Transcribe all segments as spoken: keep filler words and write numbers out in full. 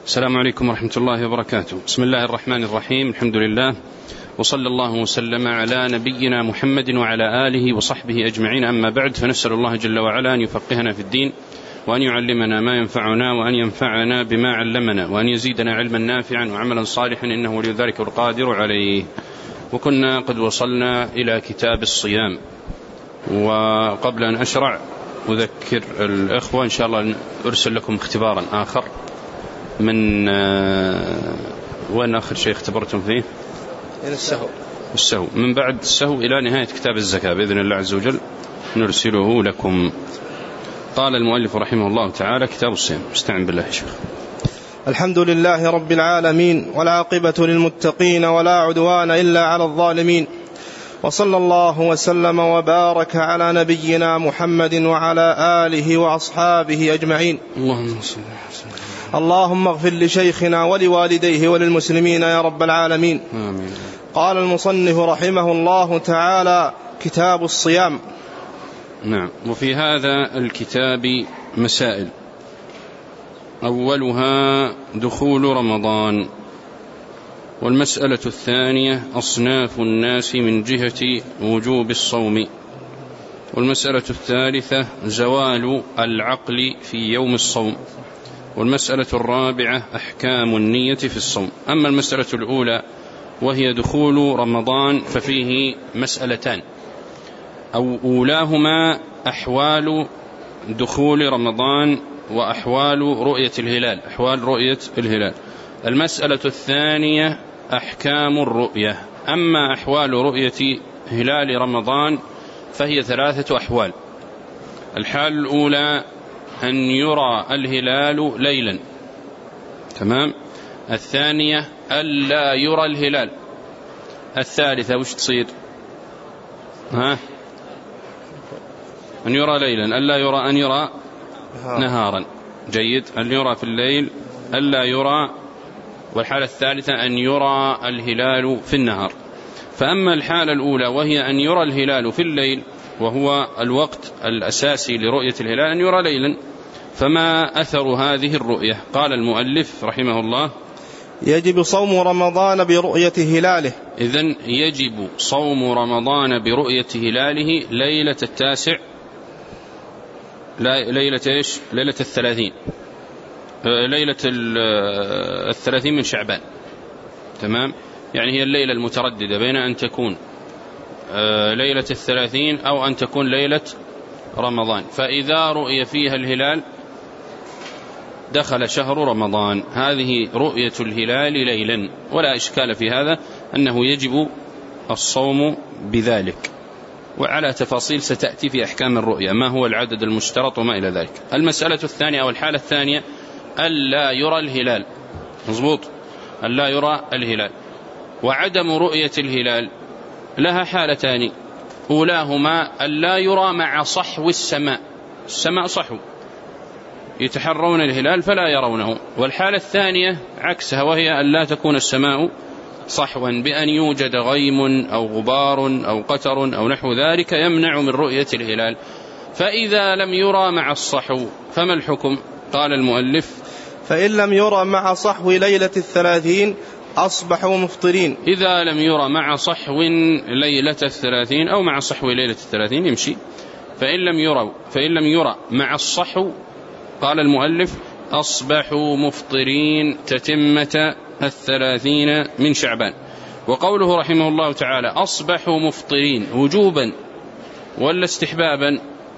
السلام عليكم ورحمة الله وبركاته. بسم الله الرحمن الرحيم. الحمد لله وصلى الله وسلم على نبينا محمد وعلى آله وصحبه أجمعين، أما بعد، فنسأل الله جل وعلا أن يفقهنا في الدين وأن يعلمنا ما ينفعنا وأن ينفعنا بما علمنا وأن يزيدنا علما نافعا وعملا صالحا، إنه ولي ذلك القادر عليه. وكنا قد وصلنا إلى كتاب الصيام، وقبل أن أشرع أذكر الأخوة إن شاء الله أرسل لكم اختبارا آخر من وين آخر شيء اختبرتم فيه؟ السهو. السهو من بعد السهو إلى نهاية كتاب الزكاة بإذن الله عز وجل نرسله لكم. قال المؤلف رحمه الله تعالى: كتاب الصيام. استعن بالله يا شيخ. الحمد لله رب العالمين، والعاقبة للمتقين، ولا عدوان إلا على الظالمين، وصلى الله وسلم وبارك على نبينا محمد وعلى آله وأصحابه أجمعين. اللهم صل وسلم. اللهم اغفر لشيخنا ولوالديه وللمسلمين يا رب العالمين. آمين. قال المصنف رحمه الله تعالى: كتاب الصيام. نعم. وفي هذا الكتاب مسائل، أولها دخول رمضان، والمسألة الثانية أصناف الناس من جهة وجوب الصوم، والمسألة الثالثة زوال العقل في يوم الصوم، والمسألة الرابعة أحكام النية في الصوم. أما المسألة الأولى وهي دخول رمضان ففيه مسألتان، أو أولاهما أحوال دخول رمضان وأحوال رؤية الهلال، أحوال رؤية الهلال. المسألة الثانية أحكام الرؤية. أما أحوال رؤية هلال رمضان فهي ثلاثة أحوال. الحال الأولى أن يرى الهلال ليلا، تمام. الثانية ألا يرى الهلال. الثالثة وش تصير؟ ها؟ أن يرى ليلا، ألا يرى أن يرى نهارا. جيد. أن يرى في الليل، ألا يرى. والحالة الثالثة أن يرى الهلال في النهار. فأما الحالة الأولى وهي أن يرى الهلال في الليل، وهو الوقت الأساسي لرؤية الهلال أن يرى ليلا، فما أثر هذه الرؤية؟ قال المؤلف رحمه الله: يجب صوم رمضان برؤية هلاله. إذن يجب صوم رمضان برؤية هلاله ليلة التاسع، ليلة إيش؟ ليلة الثلاثين، ليلة الثلاثين من شعبان، تمام. يعني هي الليلة المترددة بين أن تكون ليلة الثلاثين أو أن تكون ليلة رمضان. فإذا رؤية فيها الهلال دخل شهر رمضان. هذه رؤية الهلال ليلا، ولا إشكال في هذا، أنه يجب الصوم بذلك، وعلى تفاصيل ستأتي في أحكام الرؤية، ما هو العدد المشترط وما إلى ذلك. المسألة الثانية أو الحالة الثانية ألا يرى الهلال، مضبوط، ألا يرى الهلال. وعدم رؤية الهلال لها حالتان، أولاهما ألا يرى مع صحو السماء، السماء صحو، يتحرون الهلال فلا يرونه. والحالة الثانية عكسها، وهي ألا تكون السماء صحوا، بأن يوجد غيم أو غبار أو قتر أو نحو ذلك يمنع من رؤية الهلال. فإذا لم يرى مع الصحو فما الحكم؟ قال المؤلف: فإن لم يرى مع صحو ليلة الثلاثين أصبحوا مفطرين. إذا لم يرى مع صحو ليلة الثلاثين أو مع صحو ليلة الثلاثين يمشي. فإن لم يرى فإن لم يرى مع الصحو، قال المؤلف: أصبحوا مفطرين تتمة الثلاثين من شعبان. وقوله رحمه الله تعالى أصبحوا مفطرين وجوبا ولا استحبابا؟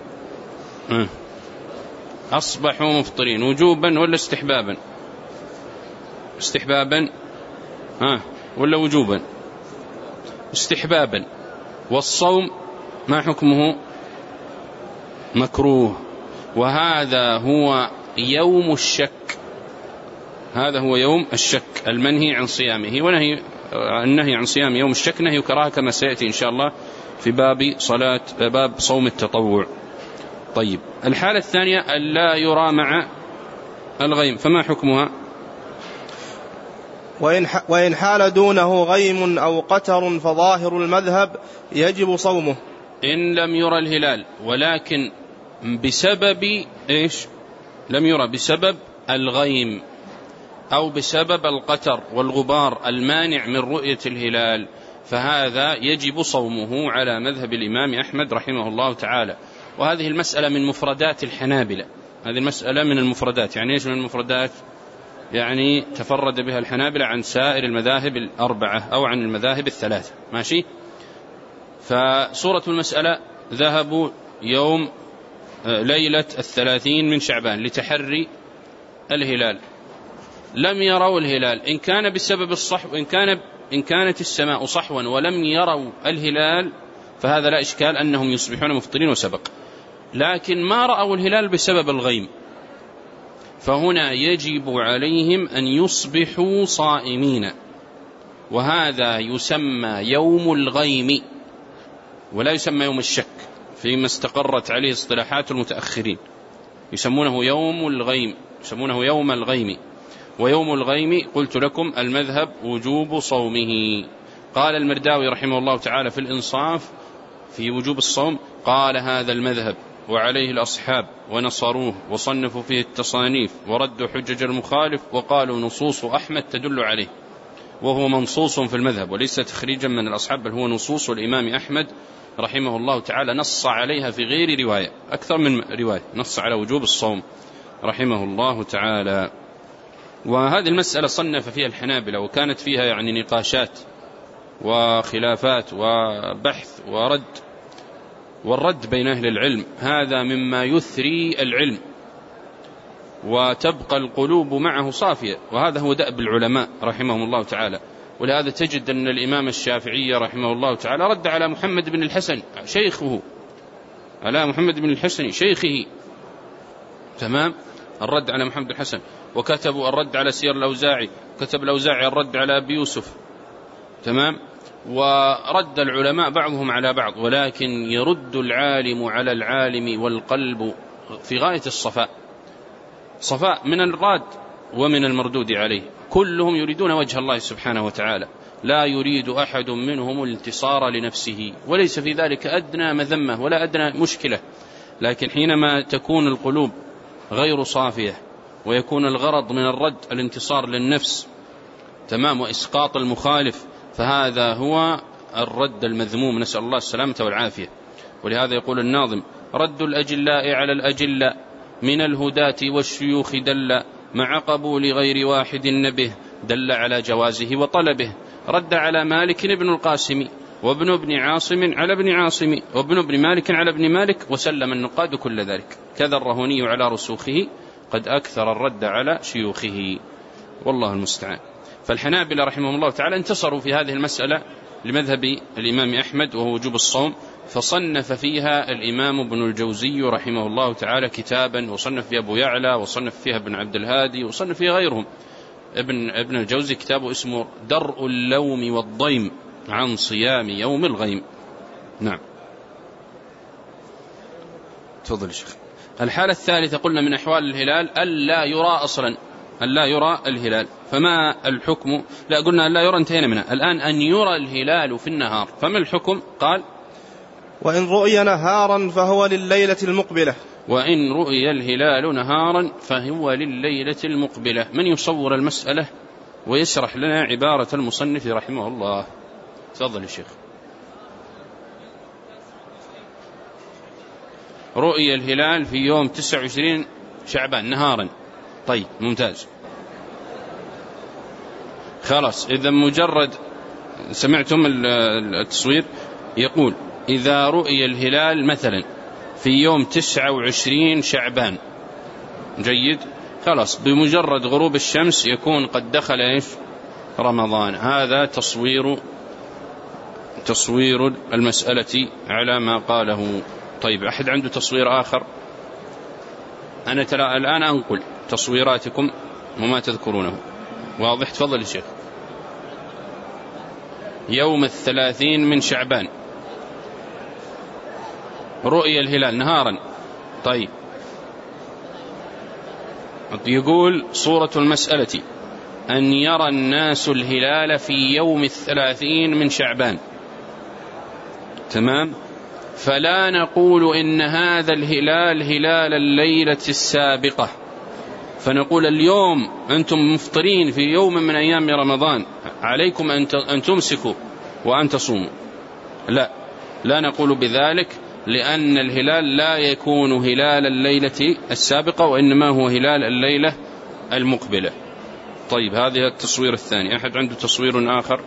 أصبحوا مفطرين وجوبا ولا استحبابا؟ استحبابا ها ولا وجوبا؟ استحبابا. والصوم ما حكمه؟ مكروه. وهذا هو يوم الشك، هذا هو يوم الشك المنهي عن صيامه. ونهي النهي عن صيام يوم الشك نهي كراهة، كما سيأتي إن شاء الله في باب صلاة باب صوم التطوع. طيب، الحالة الثانية ألا يرى مع الغيم، فما حكمها؟ وإن حال دونه غيم أو قتر فظاهر المذهب يجب صومه. إن لم يرى الهلال ولكن بسبب إيش؟ لم يرى بسبب الغيم، أو بسبب القتر والغبار المانع من رؤية الهلال فهذا يجب صومه على مذهب الإمام أحمد رحمه الله تعالى. وهذه المسألة من مفردات الحنابلة، هذه المسألة من المفردات. يعني إيش من المفردات؟ يعني تفرد بها الحنابلة عن سائر المذاهب الأربعة أو عن المذاهب الثلاثة. ماشي. فصورة المسألة ذهبوا يوم ليلة الثلاثين من شعبان لتحري الهلال، لم يروا الهلال. إن كان بسبب الصحو، إن كان إن كانت السماء صحوا ولم يروا الهلال فهذا لا إشكال أنهم يصبحون مفطرين وسبق. لكن ما رأوا الهلال بسبب الغيم فهنا يجب عليهم أن يصبحوا صائمين، وهذا يسمى يوم الغيم ولا يسمى يوم الشك فيما استقرت عليه اصطلاحات المتأخرين، يسمونه يوم الغيم، يسمونه يوم الغيم. ويوم الغيم قلت لكم المذهب وجوب صومه. قال المرداوي رحمه الله تعالى في الإنصاف في وجوب الصوم، قال هذا المذهب وعليه الأصحاب ونصروه وصنفوا فيه التصانيف وردوا حجج المخالف وقالوا نصوص أحمد تدل عليه، وهو منصوص في المذهب وليس تخريجا من الأصحاب، بل هو نصوص الإمام أحمد رحمه الله تعالى نص عليها في غير رواية، أكثر من رواية نص على وجوب الصوم رحمه الله تعالى. وهذه المسألة صنف فيها الحنابلة وكانت فيها يعني نقاشات وخلافات وبحث ورد، والرد بين أهل العلم هذا مما يثري العلم وتبقى القلوب معه صافية، وهذا هو دأب العلماء رحمهم الله تعالى. ولهذا تجد أن الإمام الشافعي رحمه الله تعالى رد على محمد بن الحسن شيخه، على محمد بن الحسن شيخه، تمام، الرد على محمد بن الحسن. وكتبوا الرد على سير الأوزاعي، كتب الأوزاعي الرد على أبي يوسف، تمام. ورد العلماء بعضهم على بعض، ولكن يرد العالم على العالم والقلب في غاية الصفاء، صفاء من الراد ومن المردود عليه. كلهم يريدون وجه الله سبحانه وتعالى، لا يريد أحد منهم الانتصار لنفسه، وليس في ذلك أدنى مذمة ولا أدنى مشكلة. لكن حينما تكون القلوب غير صافية ويكون الغرض من الرد الانتصار للنفس، تمام، وإسقاط المخالف، فهذا هو الرد المذموم، نسأل الله السلامة والعافية. ولهذا يقول الناظم: رد الأجلاء على الأجلاء من الهداة والشيوخ دل، مع قبول غير واحد نبه دل على جوازه وطلبه. رد على مالك ابن القاسم وابن ابن عاصم على ابن عاصم وابن ابن مالك على ابن مالك، وسلم النقاد كل ذلك. كذا الرهوني على رسوخه قد أكثر الرد على شيوخه، والله المستعان. فالحنابلة رحمهم الله تعالى انتصروا في هذه المسألة لمذهب الإمام أحمد وهو وجوب الصوم، فصنف فيها الإمام ابن الجوزي رحمه الله تعالى كتابا، وصنف فيها أبو يعلى، وصنف فيها ابن عبد الهادي، وصنف فيها غيرهم. ابن, ابن الجوزي كتابه اسمه درء اللوم والضيم عن صيام يوم الغيم. نعم، تفضل الشيخ. الحالة الثالثة قلنا من أحوال الهلال ألا يرى أصلا، ألا يرى الهلال. فما الحكم؟ لا قلنا ألا يرى انتهينا منها، الآن أن يرى الهلال في النهار، فما الحكم؟ قال: وإن رؤي نهارا فهو لليلة المقبلة. وإن رؤي الهلال نهارا فهو لليلة المقبلة. من يصور المسألة ويشرح لنا عبارة المصنف رحمه الله؟ تفضل يا شيخ. رؤي الهلال في يوم تسعة وعشرين شعبان نهارا. طيب، ممتاز، خلاص. إذا مجرد سمعتم التصوير يقول: إذا رؤي الهلال مثلا في يوم تسعة وعشرين شعبان، جيد، خلاص، بمجرد غروب الشمس يكون قد دخل إيش؟ رمضان. هذا تصوير تصوير المسألة على ما قاله. طيب، أحد عنده تصوير آخر؟ أنا ترى الآن أنقل تصويراتكم وما تذكرونه، واضح؟ تفضل يا شيخ. يوم الثلاثين من شعبان رؤية الهلال نهارا. طيب، يقول صورة المسألة أن يرى الناس الهلال في يوم الثلاثين من شعبان، تمام، فلا نقول إن هذا الهلال هلال الليلة السابقة، فنقول اليوم أنتم مفطرين في يوم من أيام رمضان، عليكم أن تمسكوا وأن تصوموا. لا، لا نقول بذلك، لأن الهلال لا يكون هلال الليلة السابقة، وإنما هو هلال الليلة المقبلة. طيب، هذه التصوير الثاني. أحد عنده تصوير آخر؟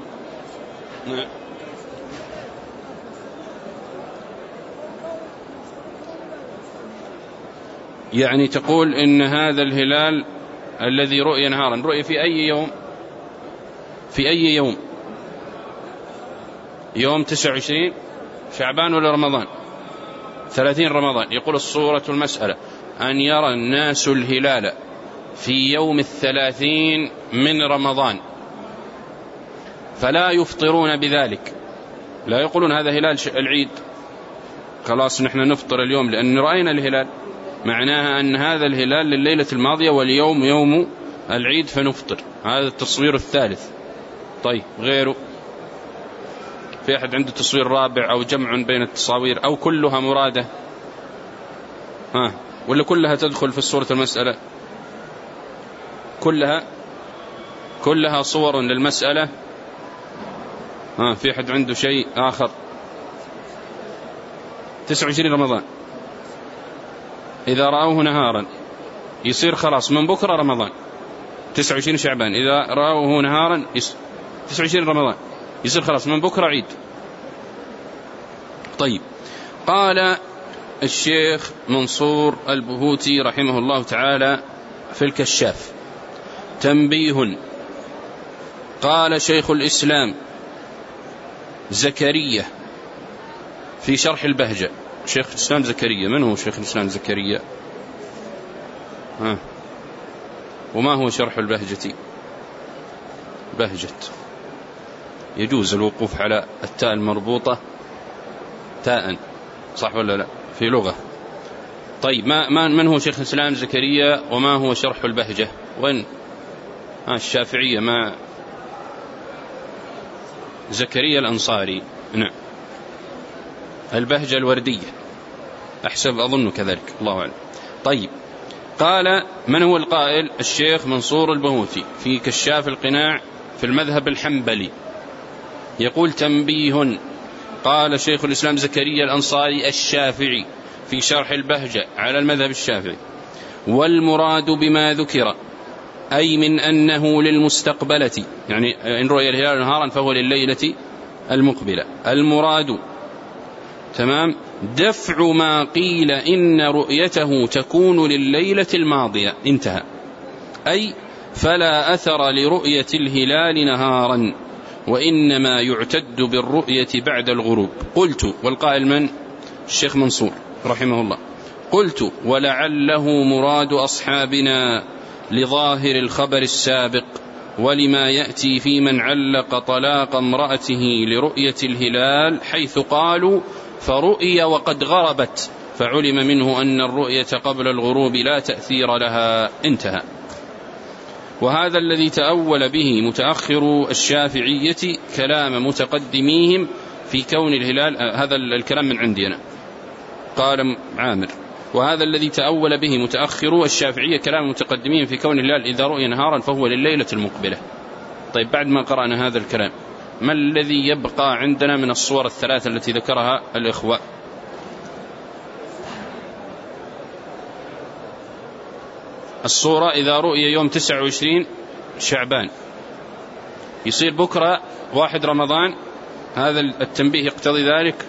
يعني تقول إن هذا الهلال الذي رؤي نهارا رؤي في أي يوم؟ في أي يوم؟ يوم تسعة وعشرين شعبان ولا رمضان؟ ثلاثين رمضان. يقول الصورة المسألة أن يرى الناس الهلال في يوم الثلاثين من رمضان فلا يفطرون بذلك، لا يقولون هذا هلال العيد خلاص نحن نفطر اليوم لأن رأينا الهلال، معناها أن هذا الهلال لليلة الماضية واليوم يوم العيد فنفطر. هذا التصوير الثالث. طيب، غيره؟ في أحد عنده تصوير رابع أو جمع بين التصاوير أو كلها مرادة؟ ها، ولا كلها تدخل في الصورة المسألة؟ كلها كلها صور للمسألة. ها، في أحد عنده شيء آخر؟ تسعة وعشرين رمضان إذا رأوه نهارا يصير خلاص من بكرة رمضان. تسعة وعشرين شعبان إذا رأوه نهارا تسعة وعشرين رمضان يصير خلاص من بكرة عيد. طيب، قال الشيخ منصور البهوتي رحمه الله تعالى في الكشاف: تنبيه. قال شيخ الإسلام زكريا في شرح البهجة. شيخ الإسلام زكريا، من هو شيخ الإسلام زكريا؟ ها، وما هو شرح البهجة؟ بهجة يجوز الوقوف على التاء المربوطة تاء، صح ولا لا في لغة؟ طيب، ما من هو شيخ الإسلام زكريا وما هو شرح البهجة؟ وين؟ ها، الشافعية. ما زكريا الأنصاري. نعم، البهجة الوردية أحسب، أظن كذلك، الله أعلم. طيب، قال من هو القائل؟ الشيخ منصور البهوتي في كشاف القناع في المذهب الحنبلي، يقول: تنبيه. قال شيخ الإسلام زكريا الأنصاري الشافعي في شرح البهجة على المذهب الشافعي: والمراد بما ذكر أي من أنه للمستقبلة، يعني إن رؤي الهلال نهارا فهو لليلة المقبلة. المراد تمام دفع ما قيل إن رؤيته تكون لليلة الماضية، انتهى. أي فلا أثر لرؤية الهلال نهارا، وإنما يعتد بالرؤية بعد الغروب. قلت، والقائل من؟ الشيخ منصور رحمه الله. قلت: ولعله مراد أصحابنا لظاهر الخبر السابق، ولما يأتي في من علق طلاق امرأته لرؤية الهلال، حيث قالوا: فرؤي وقد غربت، فعلم منه أن الرؤية قبل الغروب لا تأثير لها، انتهى. وهذا الذي تأول به متأخر الشافعية كلام متقدميهم في كون الهلال، هذا الكلام من عندنا، قال عامر: وهذا الذي تأول به متأخر الشافعية كلام متقدمين في كون الهلال إذا رؤي نهارا فهو لليلة المقبلة. طيب، بعد ما قرأنا هذا الكلام، ما الذي يبقى عندنا من الصور الثلاثة التي ذكرها الإخوة؟ الصورة إذا رؤي يوم تسعة وعشرين شعبان يصير بكرة واحد رمضان، هذا التنبيه يقتضي ذلك.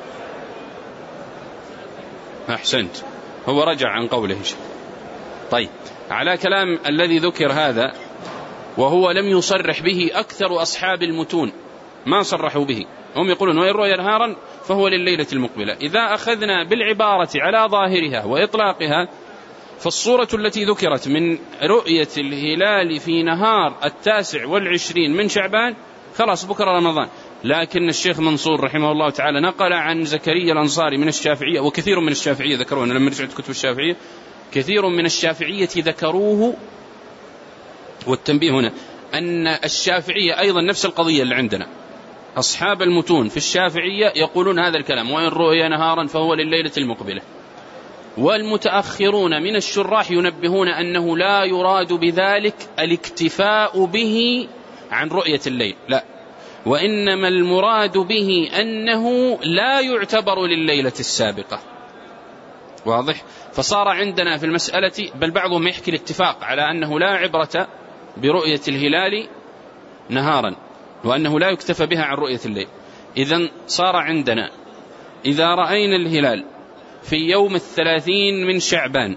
أحسنت، هو رجع عن قوله. طيب، على كلام الذي ذكر هذا، وهو لم يصرح به أكثر أصحاب المتون، ما صرحوا به، هم يقولون وإن رؤي نهارا فهو لليلة المقبلة. إذا أخذنا بالعبارة على ظاهرها وإطلاقها، فالصورة التي ذكرت من رؤية الهلال في نهار التاسع والعشرين من شعبان خلاص بكرة رمضان. لكن الشيخ منصور رحمه الله تعالى نقل عن زكريا الأنصاري من الشافعية، وكثير من الشافعية ذكروه، لما رجعت كتب الشافعية كثير من الشافعية ذكروه. والتنبيه هنا أن الشافعية أيضا نفس القضية اللي عندنا، أصحاب المتون في الشافعية يقولون هذا الكلام: وإن رؤي نهارا فهو لليلة المقبلة. والمتأخرون من الشراح ينبهون أنه لا يراد بذلك الاكتفاء به عن رؤية الليل، لا، وإنما المراد به أنه لا يعتبر لليلة السابقة. واضح؟ فصار عندنا في المسألة، بل بعضهم يحكي الاتفاق على أنه لا عبرة برؤية الهلال نهارا، وأنه لا يكتفى بها عن رؤية الليل. إذن صار عندنا إذا رأينا الهلال في يوم الثلاثين من شعبان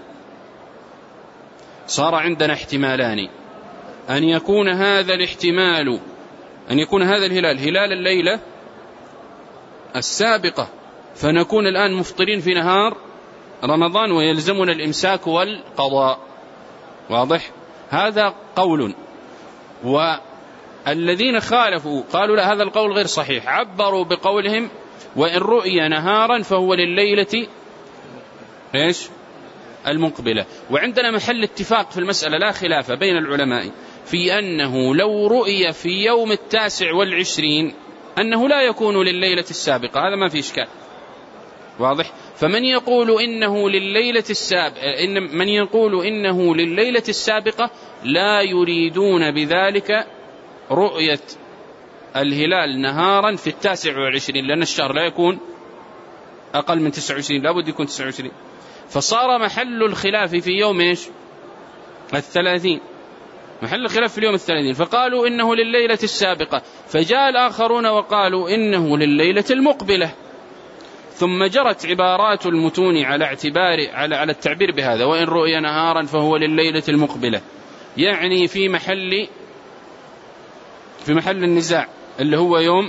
صار عندنا احتمالان: أن يكون هذا الاحتمال أن يكون هذا الهلال هلال الليلة السابقة، فنكون الآن مفطرين في نهار رمضان ويلزمنا الإمساك والقضاء. واضح؟ هذا قول. والذين خالفوا قالوا لا، هذا القول غير صحيح، عبروا بقولهم: وإن رؤي نهارا فهو لليلة إيش؟ المقبلة. وعندنا محل اتفاق في المسألة لا خلاف بين العلماء في أنه لو رؤي في يوم التاسع والعشرين أنه لا يكون لليلة السابقة، هذا ما في إشكال. واضح؟ فمن يقول إنه لليلة السابقة إن من يقول إنه لليلة السابقة لا يريدون بذلك رؤية الهلال نهارا في التاسع والعشرين، لأن الشهر لا يكون أقل من تسعة وعشرين، لا بد يكون تسعة وعشرين. فصار محل الخلاف في يوم إيش؟ الثلاثين، محل الخلاف في اليوم الثلاثين، فقالوا إنه لليلة السابقة، فجاء الآخرون وقالوا إنه لليلة المقبلة. ثم جرت عبارات المتون على اعتبار على على التعبير بهذا: وإن رؤي نهارا فهو لليلة المقبلة، يعني في محل في محل النزاع اللي هو يوم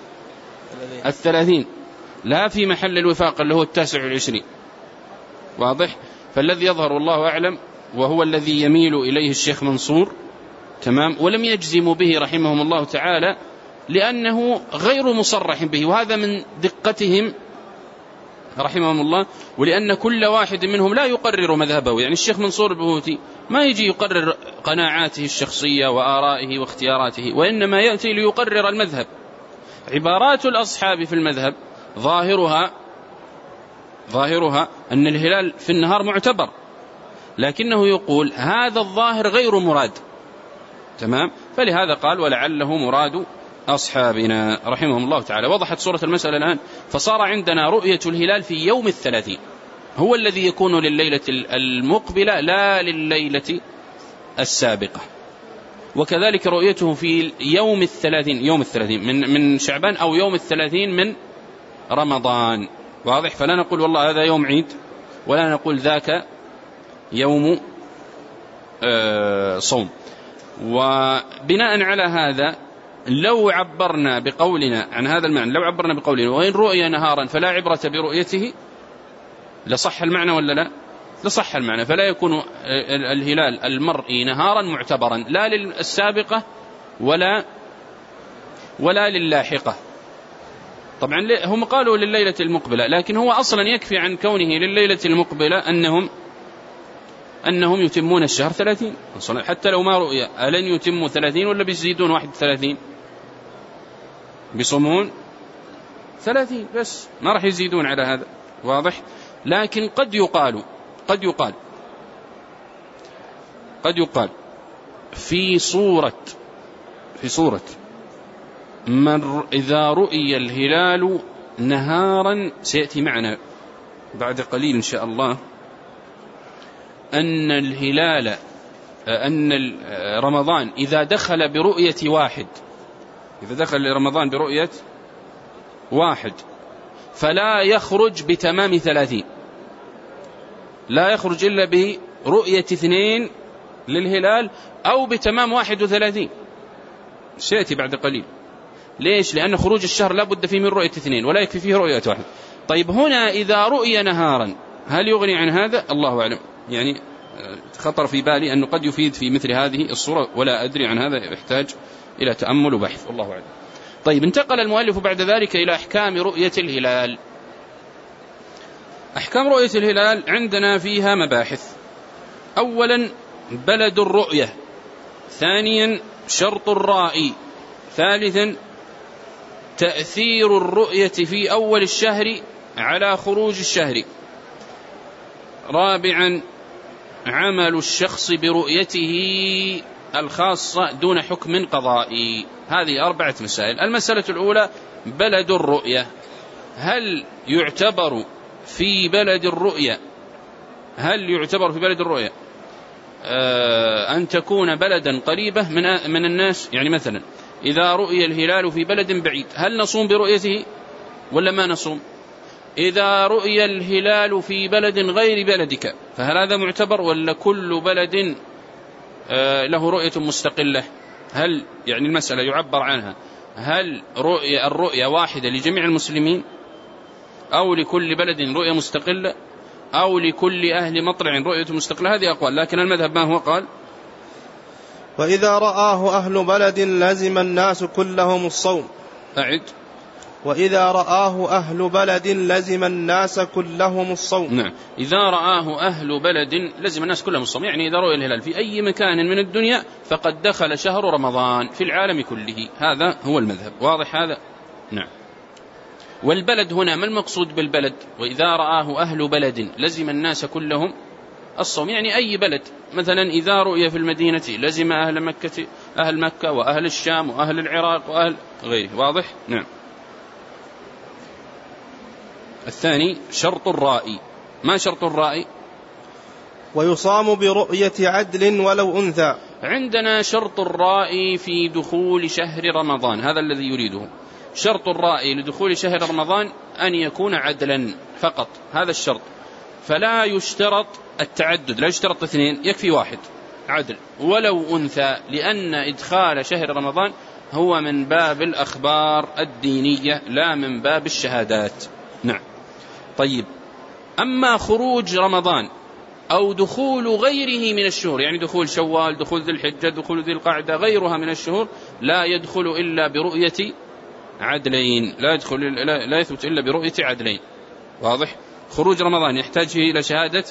الثلاثين، لا في محل الوفاق اللي هو التاسع والعشرين. واضح؟ فالذي يظهر والله أعلم، وهو الذي يميل إليه الشيخ منصور، تمام، ولم يجزم به رحمهم الله تعالى لأنه غير مصرح به، وهذا من دقتهم رحمهم الله، ولأن كل واحد منهم لا يقرر مذهبه. يعني الشيخ منصور البهوتي ما يجي يقرر قناعاته الشخصية وآرائه واختياراته، وإنما يأتي ليقرر المذهب. عبارات الأصحاب في المذهب ظاهرها ظاهرها أن الهلال في النهار معتبر، لكنه يقول هذا الظاهر غير مراد، تمام، فلهذا قال: ولعله مراد أصحابنا رحمهم الله تعالى. وضحت صورة المسألة الآن. فصار عندنا رؤية الهلال في يوم الثلاثين هو الذي يكون لليلة المقبلة لا لليلة السابقة، وكذلك رؤيته في يوم الثلاثين يوم الثلاثين من من شعبان أو يوم الثلاثين من رمضان. واضح؟ فلا نقول والله هذا يوم عيد، ولا نقول ذاك يوم صوم. وبناء على هذا لو عبرنا بقولنا عن هذا المعنى، لو عبرنا بقولنا وإن رؤي نهارا فلا عبرة برؤيته، لصح المعنى ولا لا؟ لصح المعنى. فلا يكون الهلال المرئي نهارا معتبرا لا للسابقة ولا ولا للاحقة. طبعا هم قالوا لليلة المقبلة، لكن هو أصلا يكفي عن كونه لليلة المقبلة أنهم أنهم يتمون الشهر ثلاثين، حتى لو ما رؤيا ألن يتموا ثلاثين ولا بيزيدون واحد ثلاثين؟ بيصومون ثلاثين بس، ما راح يزيدون على هذا. واضح؟ لكن قد يقال قد يقال قد يقال في صورة في صورة من إذا رؤي الهلال نهارا، سيأتي معنا بعد قليل إن شاء الله، أن الهلال أن رمضان إذا دخل برؤية واحد إذا دخل رمضان برؤية واحد فلا يخرج بتمام ثلاثين، لا يخرج إلا برؤية اثنين للهلال أو بتمام واحد وثلاثين، سيأتي بعد قليل. ليش؟ لأن خروج الشهر لا بد فيه من رؤية اثنين ولا يكفي فيه رؤية واحد. طيب هنا إذا رؤي نهارا هل يغني عن هذا؟ الله أعلم. يعني خطر في بالي أنه قد يفيد في مثل هذه الصورة، ولا أدري عن هذا، يحتاج إلى تأمل وبحث، الله أعلم. طيب انتقل المؤلف بعد ذلك إلى أحكام رؤية الهلال. أحكام رؤية الهلال عندنا فيها مباحث. أولا بلد الرؤية، ثانيا شرط الرائي، ثالثا تأثير الرؤية في أول الشهر على خروج الشهر، رابعا عمل الشخص برؤيته الخاصة دون حكم قضائي. هذه أربعة مسائل. المسألة الأولى بلد الرؤية، هل يعتبر في بلد الرؤية هل يعتبر في بلد الرؤية آه أن تكون بلدا قريبة من من الناس؟ يعني مثلا إذا رؤي الهلال في بلد بعيد هل نصوم برؤيته ولا ما نصوم؟ إذا رؤي الهلال في بلد غير بلدك فهل هذا معتبر ولا كل بلد آه له رؤية مستقلة؟ هل يعني المسألة يعبر عنها هل رؤية الرؤية واحدة لجميع المسلمين أو لكل بلد رؤية مستقلة أو لكل أهل مطلع رؤية مستقلة؟ هذه أقوال، لكن المذهب ما هو؟ قال وإذا رآه أهل بلد لزم الناس كلهم الصوم. أعد. وإذا رآه أهل بلد لزم الناس كلهم الصوم. نعم، إذا رآه أهل بلد لزم الناس كلهم الصوم، يعني إذا رؤي الهلال في أي مكان من الدنيا فقد دخل شهر رمضان في العالم كله. هذا هو المذهب. واضح هذا؟ نعم. والبلد هنا ما المقصود بالبلد؟ وإذا رآه أهل بلد لزم الناس كلهم الصوم، يعني أي بلد. مثلا إذا رؤي في المدينة لزم أهل مكة أهل مكة وأهل الشام وأهل العراق وأهل غيره. واضح؟ نعم. الثاني شرط الرائي. ما شرط الرائي؟ ويصام برؤية عدل ولو أنثى. عندنا شرط الرائي في دخول شهر رمضان، هذا الذي يريده. شرط الرائي لدخول شهر رمضان أن يكون عدلا فقط، هذا الشرط. فلا يشترط التعدد، لا يشترط اثنين، يكفي واحد عدل ولو أنثى، لأن إدخال شهر رمضان هو من باب الأخبار الدينية لا من باب الشهادات. نعم. طيب، أما خروج رمضان أو دخول غيره من الشهور، يعني دخول شوال، دخول ذي الحجة، دخول ذي القعدة، غيرها من الشهور، لا يدخل إلا برؤية عدلين، لا يدخل لا, لا يثبت إلا برؤية عدلين. واضح؟ خروج رمضان يحتاج فيه إلى شهادة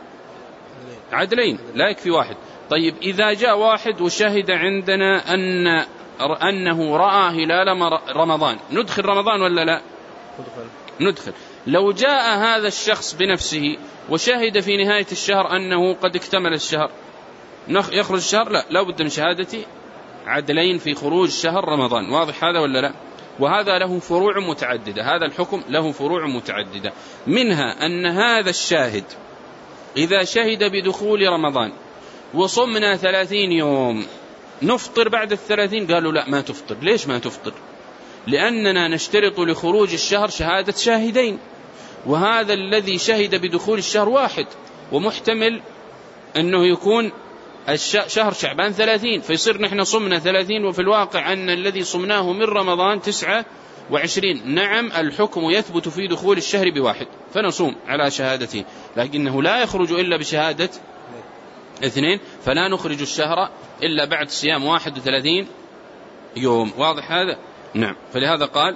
عدلين، لا يكفي واحد. طيب، إذا جاء واحد وشهد عندنا أن أنه رأى هلال رمضان، ندخل رمضان ولا لا؟ ندخل. لو جاء هذا الشخص بنفسه وشهد في نهاية الشهر أنه قد اكتمل الشهر، يخرج الشهر؟ لا، لا بد من شهادة عدلين في خروج شهر رمضان. واضح هذا ولا لا؟ وهذا له فروع متعددة، هذا الحكم له فروع متعددة، منها أن هذا الشاهد إذا شهد بدخول رمضان وصمنا ثلاثين يوم نفطر بعد الثلاثين، قالوا لا ما تفطر. ليش ما تفطر؟ لأننا نشترط لخروج الشهر شهادة شاهدين، وهذا الذي شهد بدخول الشهر واحد، ومحتمل أنه يكون شهر شعبان ثلاثين، فيصير نحن صمنا ثلاثين وفي الواقع أن الذي صمناه من رمضان تسعة وعشرين. نعم، الحكم يثبت في دخول الشهر بواحد فنصوم على شهادته، لكنه لا يخرج إلا بشهادة اثنين، فلا نخرج الشهر إلا بعد صيام واحد وثلاثين يوم. واضح هذا؟ نعم. فلهذا قال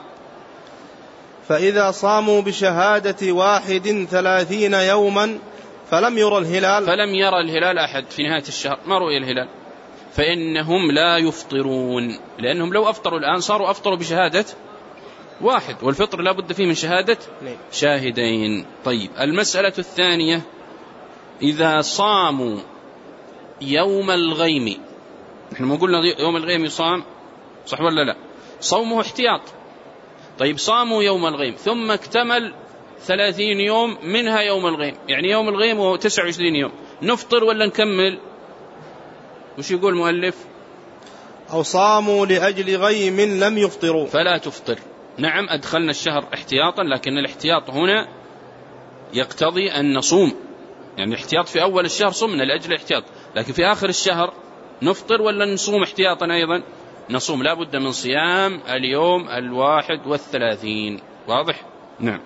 فإذا صاموا بشهادة واحد ثلاثين يوما فلم يرى الهلال فلم يرى الهلال أحد في نهاية الشهر، ما رؤي الهلال، فإنهم لا يفطرون، لأنهم لو أفطروا الآن صاروا أفطروا بشهادة واحد، والفطر لا بد فيه من شهادة شاهدين. طيب، المسألة الثانية إذا صاموا يوم الغيم، نحن ما قلنا يوم الغيم يصام صح ولا لا؟ صومه احتياط. طيب، صاموا يوم الغيم ثم اكتمل ثلاثين يوم منها يوم الغيم، يعني يوم الغيم هو تسعة وعشرين يوم، نفطر ولا نكمل؟ وش يقول المؤلف؟ أو صاموا لأجل غيم لم يفطروا فلا تفطر. نعم، أدخلنا الشهر احتياطا، لكن الاحتياط هنا يقتضي أن نصوم، يعني الاحتياط في أول الشهر صمنا لأجل الاحتياط، لكن في آخر الشهر نفطر ولا نصوم احتياطا أيضا؟ نصوم، لا بد من صيام اليوم الواحد والثلاثين. واضح؟ نعم.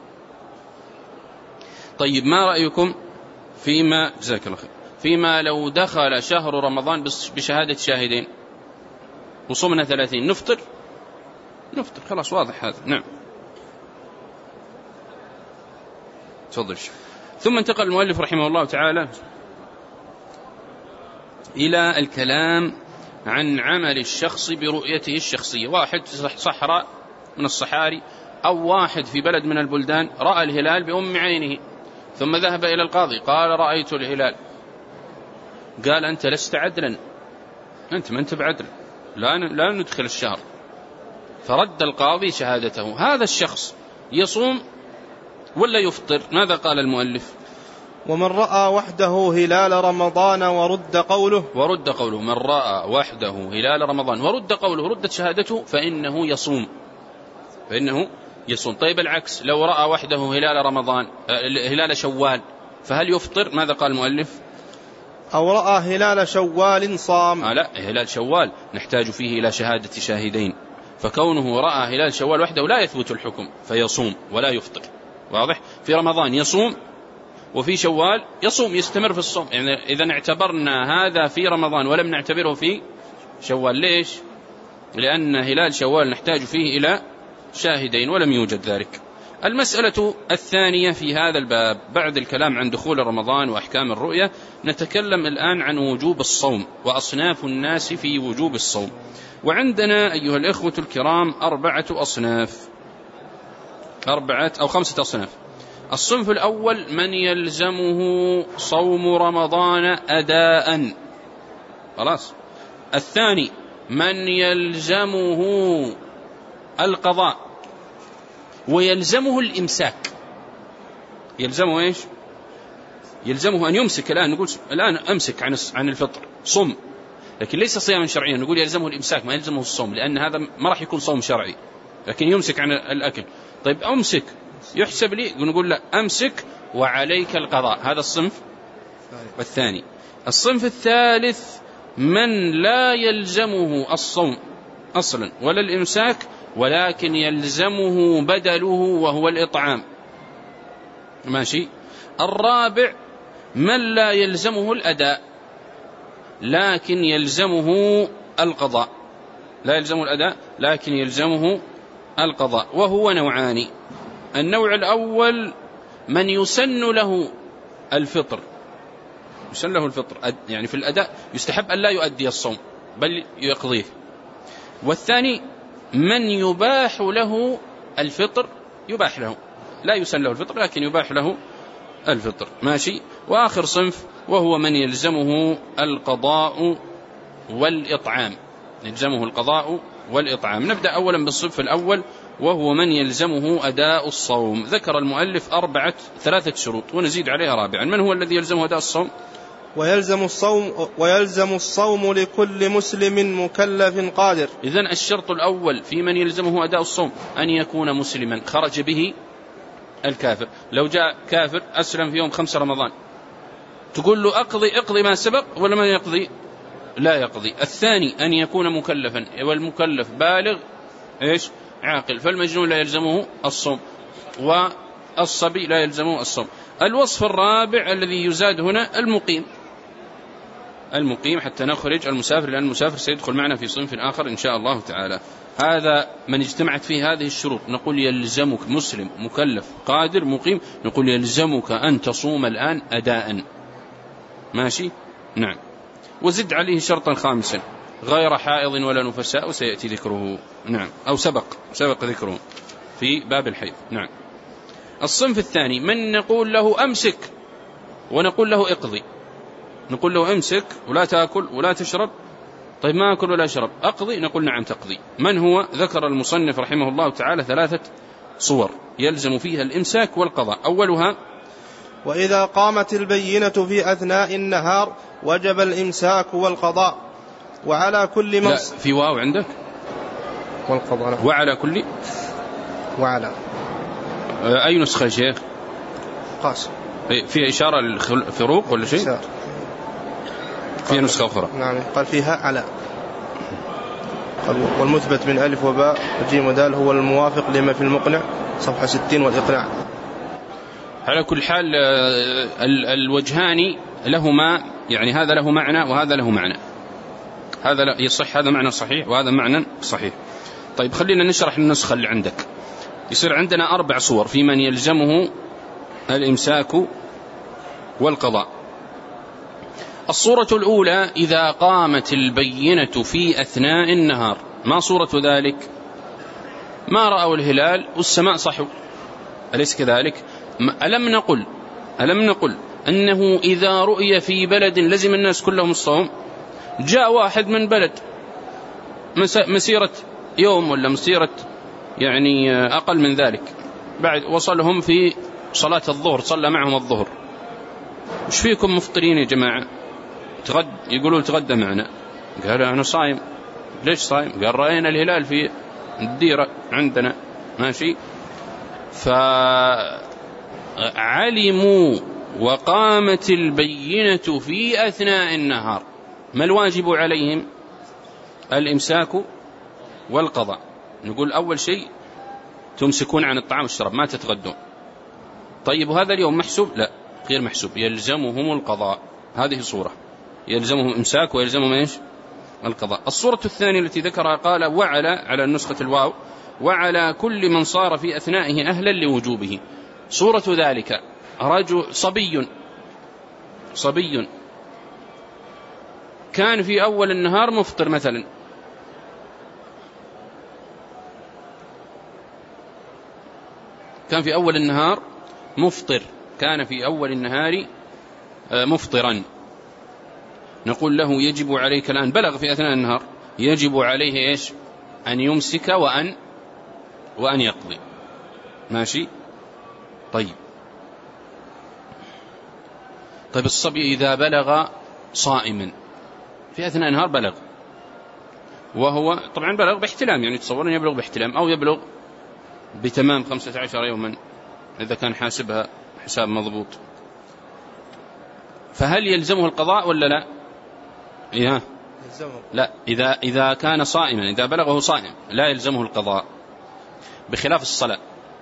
طيب، ما رأيكم فيما جزاك الله خير فيما لو دخل شهر رمضان بشهادة شاهدين وصمنا ثلاثين، نفطر؟ نفطر خلاص. واضح هذا؟ نعم. تفضل. ثم انتقل المؤلف رحمه الله تعالى إلى الكلام عن عمل الشخص برؤيته الشخصية. واحد في صحراء من الصحاري أو واحد في بلد من البلدان رأى الهلال بأم عينه، ثم ذهب إلى القاضي قال رأيت الهلال، قال أنت لست عدلا، أنت ما أنت بعدل، لا لا ندخل الشهر. فرد القاضي شهادته. هذا الشخص يصوم ولا يفطر؟ ماذا قال المؤلف؟ ومن رأى وحده هلال رمضان ورد قوله ورد قوله من رأى وحده هلال رمضان ورد قوله، ردت شهادته، فإنه يصوم فإنه يصوم. طيب العكس، لو رأى وحده هلال رمضان هلال شوال فهل يفطر؟ ماذا قال المؤلف؟ أو رأى هلال شوال صام. آه لا، هلال شوال نحتاج فيه إلى شهادة شاهدين، فكونه رأى هلال شوال وحده لا يثبت الحكم، فيصوم ولا يفطر. واضح؟ في رمضان يصوم، وفي شوال يصوم، يستمر في الصوم. يعني إذا اعتبرنا هذا في رمضان ولم نعتبره في شوال. ليش؟ لأن هلال شوال نحتاج فيه إلى شاهدين ولم يوجد ذلك. المسألة الثانية في هذا الباب بعد الكلام عن دخول رمضان وأحكام الرؤية، نتكلم الآن عن وجوب الصوم وأصناف الناس في وجوب الصوم. وعندنا أيها الإخوة الكرام أربعة أصناف، أربعة أو خمسة أصناف. الصنف الأول من يلزمه صوم رمضان أداء، خلاص. الثاني من يلزمه القضاء ويلزمه الإمساك. يلزمه إيش؟ يلزمه أن يمسك. الآن نقول الآن أمسك عن عن الفطر، صم، لكن ليس صياما شرعيا. نقول يلزمه الإمساك، ما يلزمه الصوم، لأن هذا ما راح يكون صوم شرعي، لكن يمسك عن الأكل. طيب أمسك يحسب لي؟ نقول لا، أمسك وعليك القضاء. هذا الصنف الثاني. الصنف الثالث من لا يلزمه الصوم أصلا ولا الإمساك، ولكن يلزمه بدله وهو الإطعام. ماشي. الرابع من لا يلزمه الأداء لكن يلزمه القضاء، لا يلزمه الأداء لكن يلزمه القضاء، وهو نوعان. النوع الأول من يسن له الفطر، يسن له الفطر يعني في الأداء يستحب أن لا يؤدي الصوم بل يقضيه. والثاني من يباح له الفطر، يباح له، لا يسن له الفطر لكن يباح له الفطر. ماشي. وآخر صنف وهو من يلزمه القضاء والإطعام، يلزمه القضاء والإطعام. نبدأ أولا بالصنف الأول وهو من يلزمه أداء الصوم. ذكر المؤلف أربعة ثلاثة شروط ونزيد عليها رابعا. من هو الذي يلزمه أداء الصوم؟ ويلزم الصوم ويلزم الصوم لكل مسلم مكلف قادر. إذن الشرط الأول في من يلزمه أداء الصوم أن يكون مسلما خرج به الكافر. لو جاء كافر أسلم في يوم خمسة رمضان تقول له أقضي أقضي ما سبق ولا ما يقضي؟ لا يقضي. الثاني أن يكون مكلفا، والمكلف بالغ إيش؟ عاقل، فالمجنون لا يلزمه الصوم والصبي لا يلزمه الصوم. الوصف الرابع الذي يزاد هنا المقيم، المقيم حتى نخرج المسافر، لأن المسافر سيدخل معنا في صنف آخر إن شاء الله تعالى. هذا من اجتمعت فيه هذه الشروط نقول يلزمك مسلم مكلف قادر مقيم، نقول يلزمك أن تصوم الآن أداء. ماشي؟ نعم. وزد عليه شرطا خامسا غير حائض ولا نفساء، وسيأتي ذكره. نعم. أو سبق سبق ذكره في باب الحيض. نعم. الصنف الثاني من نقول له أمسك ونقول له اقضي. نقول له امسك ولا تأكل ولا تشرب. طيب ما أكل ولا أشرب، أقضي؟ نقول نعم تقضي. من هو؟ ذكر المصنف رحمه الله تعالى ثلاثة صور يلزم فيها الإمساك والقضاء. أولها وإذا قامت البينة في أثناء النهار وجب الإمساك والقضاء. وعلى كل من... لا، في واو عندك والقضاء. وعلى كل وعلى أي نسخة يا شيخ؟ قاسم. في إشارة للفروق ولا شيء؟ في نسخة أخرى. نعم قال فيها على. والمثبت من ألف وباء وجيم ودال هو الموافق لما في المقنع صفحة ستين والإقناع. على كل حال الوجهان لهما يعني هذا له معنى وهذا له معنى، هذا يصح، هذا معنى صحيح وهذا معنى صحيح. طيب خلينا نشرح النسخة اللي عندك. يصير عندنا أربع صور في من يلزمه الإمساك والقضاء. الصورة الأولى إذا قامت البينة في أثناء النهار. ما صورة ذلك؟ ما رأوا الهلال والسماء صحو، أليس كذلك؟ ألم نقل ألم نقل أنه إذا رؤي في بلد لزم الناس كلهم الصوم؟ جاء واحد من بلد مسيرة يوم ولا مسيرة يعني أقل من ذلك، بعد وصلهم في صلاة الظهر، صلى معهم الظهر، وش فيكم مفطرين يا جماعة؟ تغد يقولوا تغدى معنا. قال أنا صايم. ليش صايم؟ قال رأينا الهلال في الديرة عندنا. ماشي. فعلموا وقامت البينة في أثناء النهار، ما الواجب عليهم؟ الإمساك والقضاء. نقول أول شيء تمسكون عن الطعام والشراب، ما تتغدون. طيب وهذا اليوم محسوب؟ لا، غير محسوب، يلزمهم القضاء. هذه صورة، يلزمهم إمساك ويلزمهم إيش؟ القضاء. الصورة الثانية التي ذكرها قال وعلى، على النسخة الواو، وعلى كل من صار في أثنائه أهلا لوجوبه. صورة ذلك رجل صبي صبي كان في أول النهار مفطر مثلا، كان في أول النهار مفطر كان في أول النهار مفطرا، نقول له يجب عليك الآن، بلغ في أثناء النهار، يجب عليه إيش؟ أن يمسك وأن وأن يقضي. ماشي. طيب طيب الصبي إذا بلغ صائما في أثناء النهار، بلغ وهو طبعا بلغ باحتلام، يعني تصور يبلغ باحتلام أو يبلغ بتمام خمسة عشر يوما إذا كان حاسبها حساب مضبوط، فهل يلزمه القضاء ولا لا؟ إيه؟ لا، إذا إذا كان صائما، إذا بلغه صائم لا يلزمه القضاء، بخلاف الصلاة.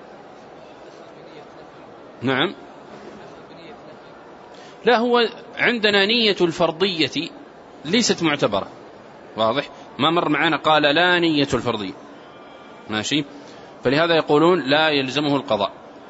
نعم. لا، هو عندنا نية الفرضية ليست معتبرة، واضح؟ ما مر معنا قال لا نية الفرضية. ماشي. فلهذا يقولون لا يلزمه القضاء.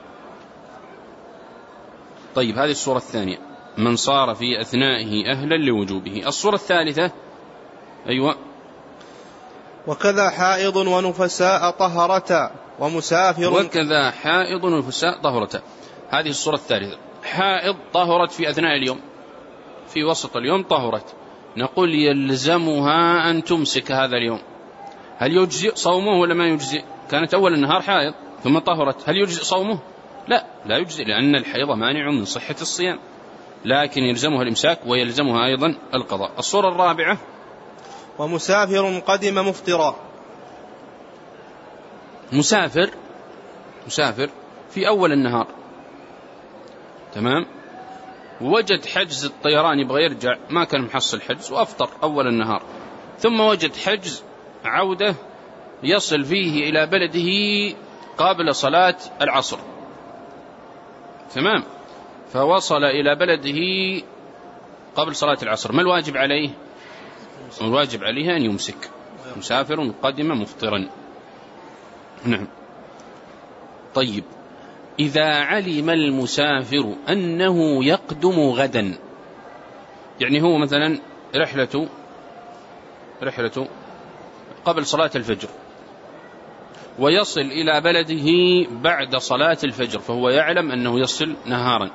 طيب هذه الصورة الثانية، من صار في أثنائه أهلا لوجوبه. الصورة الثالثة أيوة، وكذا حائض ونفساء طهرتا ومسافر. وكذا حائض ونفساء طهرتا، هذه الصورة الثالثة. حائض طهرت في أثناء اليوم، في وسط اليوم طهرت، نقول يلزمها أن تمسك هذا اليوم. هل يجزئ صومه ولا ما يجزئ؟ كانت أول النهار حائض ثم طهرت، هل يجزئ صومه؟ لا، لا يجزئ، لأن الحيض مانع من صحة الصيام، لكن يلزمها الإمساك ويلزمها أيضا القضاء. الصورة الرابعة، ومسافر قدم مفطرا. مسافر مسافر في أول النهار، تمام، وجد حجز الطيران يبغى يرجع، ما كان محصل حجز وأفطر أول النهار، ثم وجد حجز عودة يصل فيه إلى بلده قبل صلاة العصر، تمام، فوصل إلى بلده قبل صلاة العصر، ما الواجب عليه؟ الواجب عليه أن يمسك. مسافر قدم مفطرا. نعم. طيب إذا علم المسافر أنه يقدم غدا، يعني هو مثلا رحلته رحلته قبل صلاة الفجر ويصل إلى بلده بعد صلاة الفجر، فهو يعلم أنه يصل نهارا،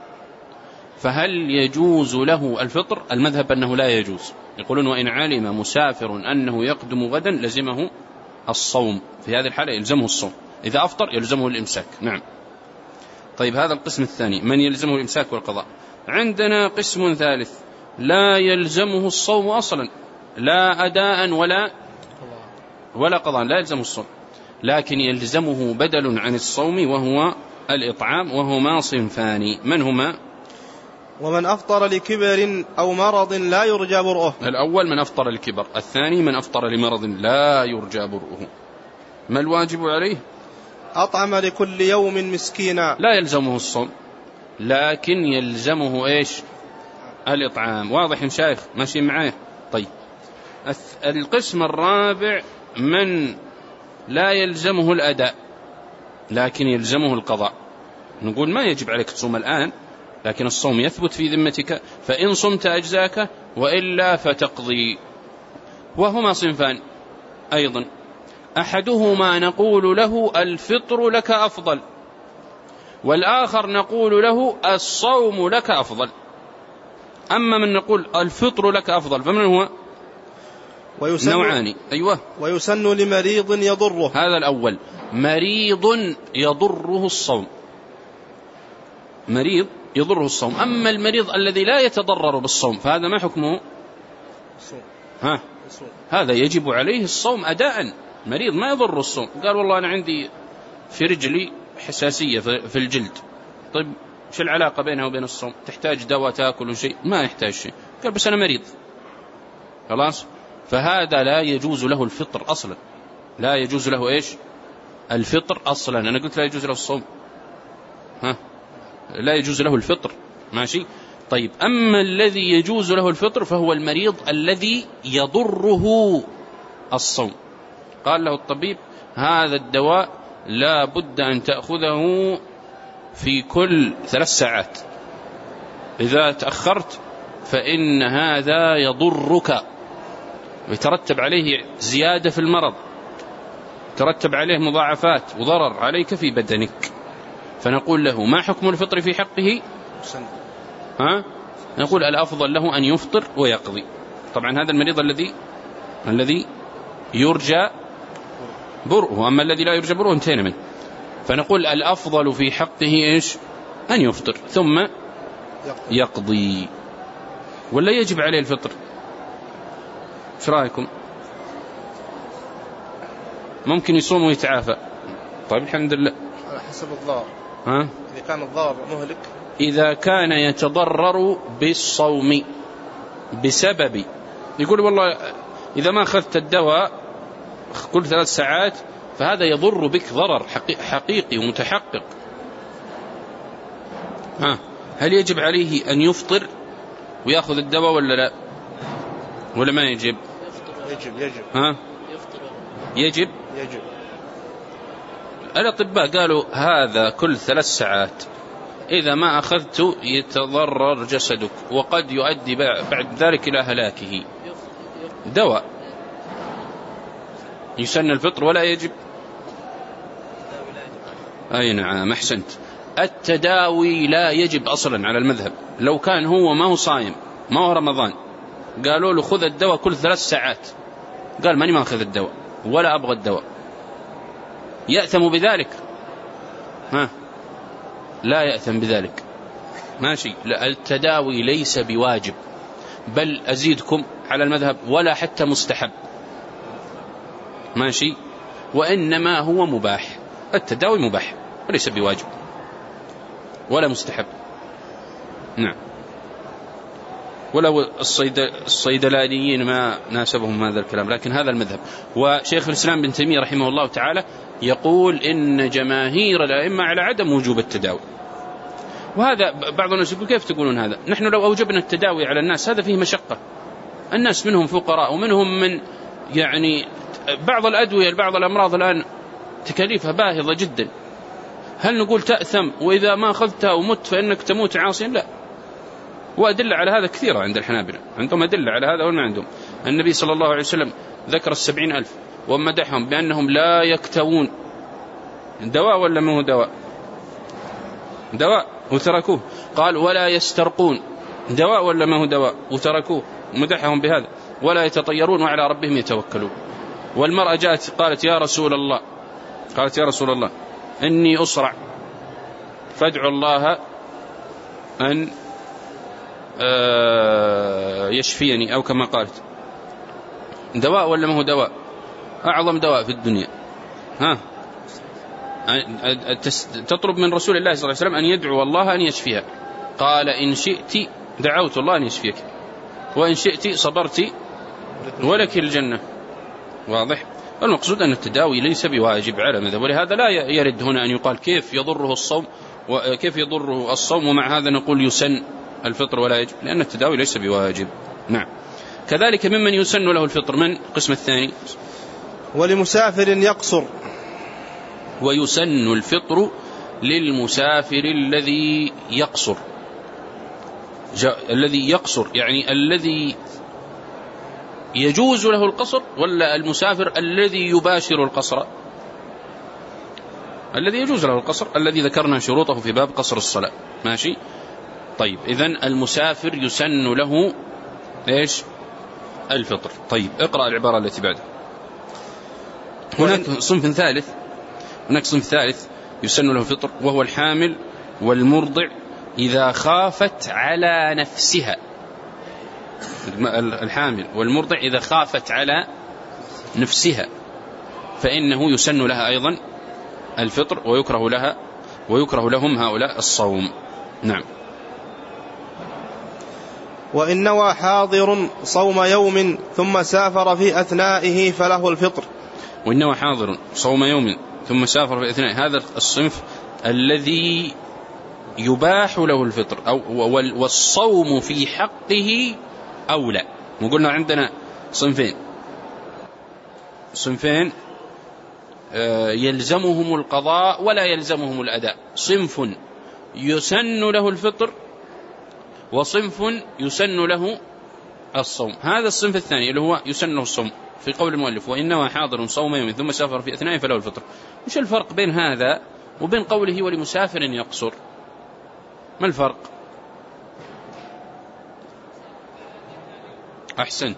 فهل يجوز له الفطر؟ المذهب أنه لا يجوز، يقولون وإن علم مسافر أنه يقدم غدا لزمه الصوم، في هذه الحالة يلزمه الصوم، إذا أفطر يلزمه الإمساك. نعم. طيب هذا القسم الثاني، من يلزمه الإمساك والقضاء. عندنا قسم ثالث، لا يلزمه الصوم أصلا، لا أداء ولا ولا قضاء، لا يلزمه الصوم، لكن يلزمه بدل عن الصوم وهو الإطعام، وهما صنفان، من هما؟ ومن أفطر لكبر أو مرض لا يرجى برؤه. الأول من أفطر لكبر، الثاني من أفطر لمرض لا يرجى برؤه. ما الواجب عليه؟ أطعم لكل يوم مسكينا. لا يلزمه الصوم، لكن يلزمه إيش؟ الإطعام. واضح يا شيخ؟ ماشي معايا؟ طيب القسم الرابع، من لا يلزمه الأداء لكن يلزمه القضاء، نقول ما يجب عليك تصوم الآن، لكن الصوم يثبت في ذمتك، فإن صمت أجزاك وإلا فتقضي. وهما صنفان أيضا، أحدهما نقول له الفطر لك أفضل، والآخر نقول له الصوم لك أفضل. أما من نقول الفطر لك أفضل فمن هو؟ نوعان. أيوة. ويسن لمريض يضره. هذا الأول، مريض يضره الصوم، مريض يضره الصوم. أما المريض الذي لا يتضرر بالصوم فهذا ما حكمه؟ ها؟ هذا يجب عليه الصوم أداء. مريض ما يضر الصوم، قال والله أنا عندي في رجلي حساسية في الجلد، طيب شو العلاقة بينها وبين الصوم؟ تحتاج دواء تأكل شيء؟ ما يحتاج شيء، قال بس أنا مريض خلاص. فهذا لا يجوز له الفطر أصلا، لا يجوز له إيش؟ الفطر أصلا. أنا قلت لا يجوز له الصوم، ها؟ لا يجوز له الفطر، ماشي. طيب أما الذي يجوز له الفطر فهو المريض الذي يضره الصوم. قال له الطبيب هذا الدواء لا بد أن تأخذه في كل ثلاث ساعات، إذا تأخرت فإن هذا يضرك ويترتب عليه زيادة في المرض، ترتب عليه مضاعفات وضرر عليك في بدنك. فنقول له ما حكم الفطر في حقه؟ ها؟ نقول الأفضل له أن يفطر ويقضي. طبعا هذا المريض الذي الذي يرجى برؤه، وأما الذي لا يرجى برؤه انتهينا منه. فنقول الأفضل في حقه إيش؟ أن يفطر ثم يقضي. ولا يجب عليه الفطر؟ ايش رايكم؟ ممكن يصوم ويتعافى. طيب الحمد لله على حسب الضرر. ها؟ إذا كان الضرر مهلك، إذا كان يتضرر بالصوم بسبب، يقول والله إذا ما أخذت الدواء كل ثلاث ساعات فهذا يضر بك ضرر حقيقي ومتحقق، ها، هل يجب عليه أن يفطر ويأخذ الدواء ولا لا؟ ولا ما يجب؟ يجب يجب ها؟ يجب يجب. الأطباء قالوا هذا كل ثلاث ساعات، إذا ما أخذت يتضرر جسدك وقد يؤدي بعد ذلك إلى هلاكه. دواء يسن الفطر ولا يجب؟ أي نعم أحسنت. التداوي لا يجب أصلا على المذهب. لو كان هو ما هو صايم ما هو رمضان قالوا له خذ الدواء كل ثلاث ساعات، قال ماني ما أخذ الدواء ولا أبغى الدواء، يأثم بذلك؟ ها؟ لا يأثم بذلك، ماشي. لا، التداوي ليس بواجب، بل أزيدكم على المذهب ولا حتى مستحب، ماشي، وإنما هو مباح. التداوي مباح وليس بواجب ولا مستحب. نعم. ولو الصيدلانيين ما ناسبهم هذا الكلام، لكن هذا المذهب. وشيخ الإسلام بن تيمية رحمه الله تعالى يقول إن جماهير الأئمة على عدم وجوب التداوي. وهذا بعض الناس يقول كيف تقولون هذا؟ نحن لو أوجبنا التداوي على الناس هذا فيه مشقة، الناس منهم فقراء ومنهم من يعني بعض الأدوية بعض الأمراض الآن تكاليفها باهظة جدا، هل نقول تأثم وإذا ما أخذتها ومت فإنك تموت عاصيا؟ لا. وأدلة على هذا كثيرة عند الحنابلة، عندهم أدلة على هذا وما عندهم. النبي صلى الله عليه وسلم ذكر السبعين ألف ومدحهم بأنهم لا يكتوون. دواء ولا ما هو دواء؟ دواء وتركوه. قال ولا يسترقون، دواء ولا ما هو دواء؟ وتركوه، مدحهم بهذا. ولا يتطيرون وعلى ربهم يتوكلون. والمرأة جاءت قالت يا رسول الله قالت يا رسول الله إني أصرع فادعو الله أن يشفيني أو كما قالت. دواء ولا ما هو دواء؟ أعظم دواء في الدنيا. ها، تطلب من رسول الله صلى الله عليه وسلم أن يدعو الله أن يشفيها. قال إن شئت دعوت الله أن يشفيك وإن شئت صبرت ولك الجنة. واضح؟ المقصود أن التداوي ليس بواجب على مذهب، ولهذا لا يرد هنا أن يقال كيف يضره الصوم وكيف يضره الصوم ومع هذا نقول يسن الفطر ولا يجب، لأن التداوي ليس بواجب. نعم. كذلك ممن يسن له الفطر من القسم الثاني ولمسافر يقصر. ويسن الفطر للمسافر الذي يقصر. الذي يقصر يعني الذي يجوز له القصر ولا المسافر الذي يباشر القصر؟ الذي يجوز له القصر، الذي ذكرنا شروطه في باب قصر الصلاة. ماشي. طيب إذن المسافر يسن له إيش؟ الفطر. طيب اقرأ العبارة التي بعدها. هناك صنف ثالث هناك صنف ثالث يسن له الفطر، وهو الحامل والمرضع إذا خافت على نفسها. الحامل والمرضع إذا خافت على نفسها فإنه يسن لها أيضا الفطر، ويكره لها ويكره لهم هؤلاء الصوم. نعم. وإن نوى حاضر صوم يوم ثم سافر في أثنائه فله الفطر. وإن نوى حاضر صوم يوم ثم سافر في أثنائه، هذا الصنف الذي يباح له الفطر أو والصوم في حقه أولى. وقلنا عندنا صنفين صنفين يلزمهم القضاء ولا يلزمهم الأداء. صنف يسن له الفطر وصنف يسن له الصوم. هذا الصنف الثاني اللي هو يسن له الصوم في قول المؤلف وإنما حاضر صوم يوم ثم سافر في أثنائه فله الفطر. مش الفرق بين هذا وبين قوله ولمسافر يقصر؟ ما الفرق؟ أحسنت.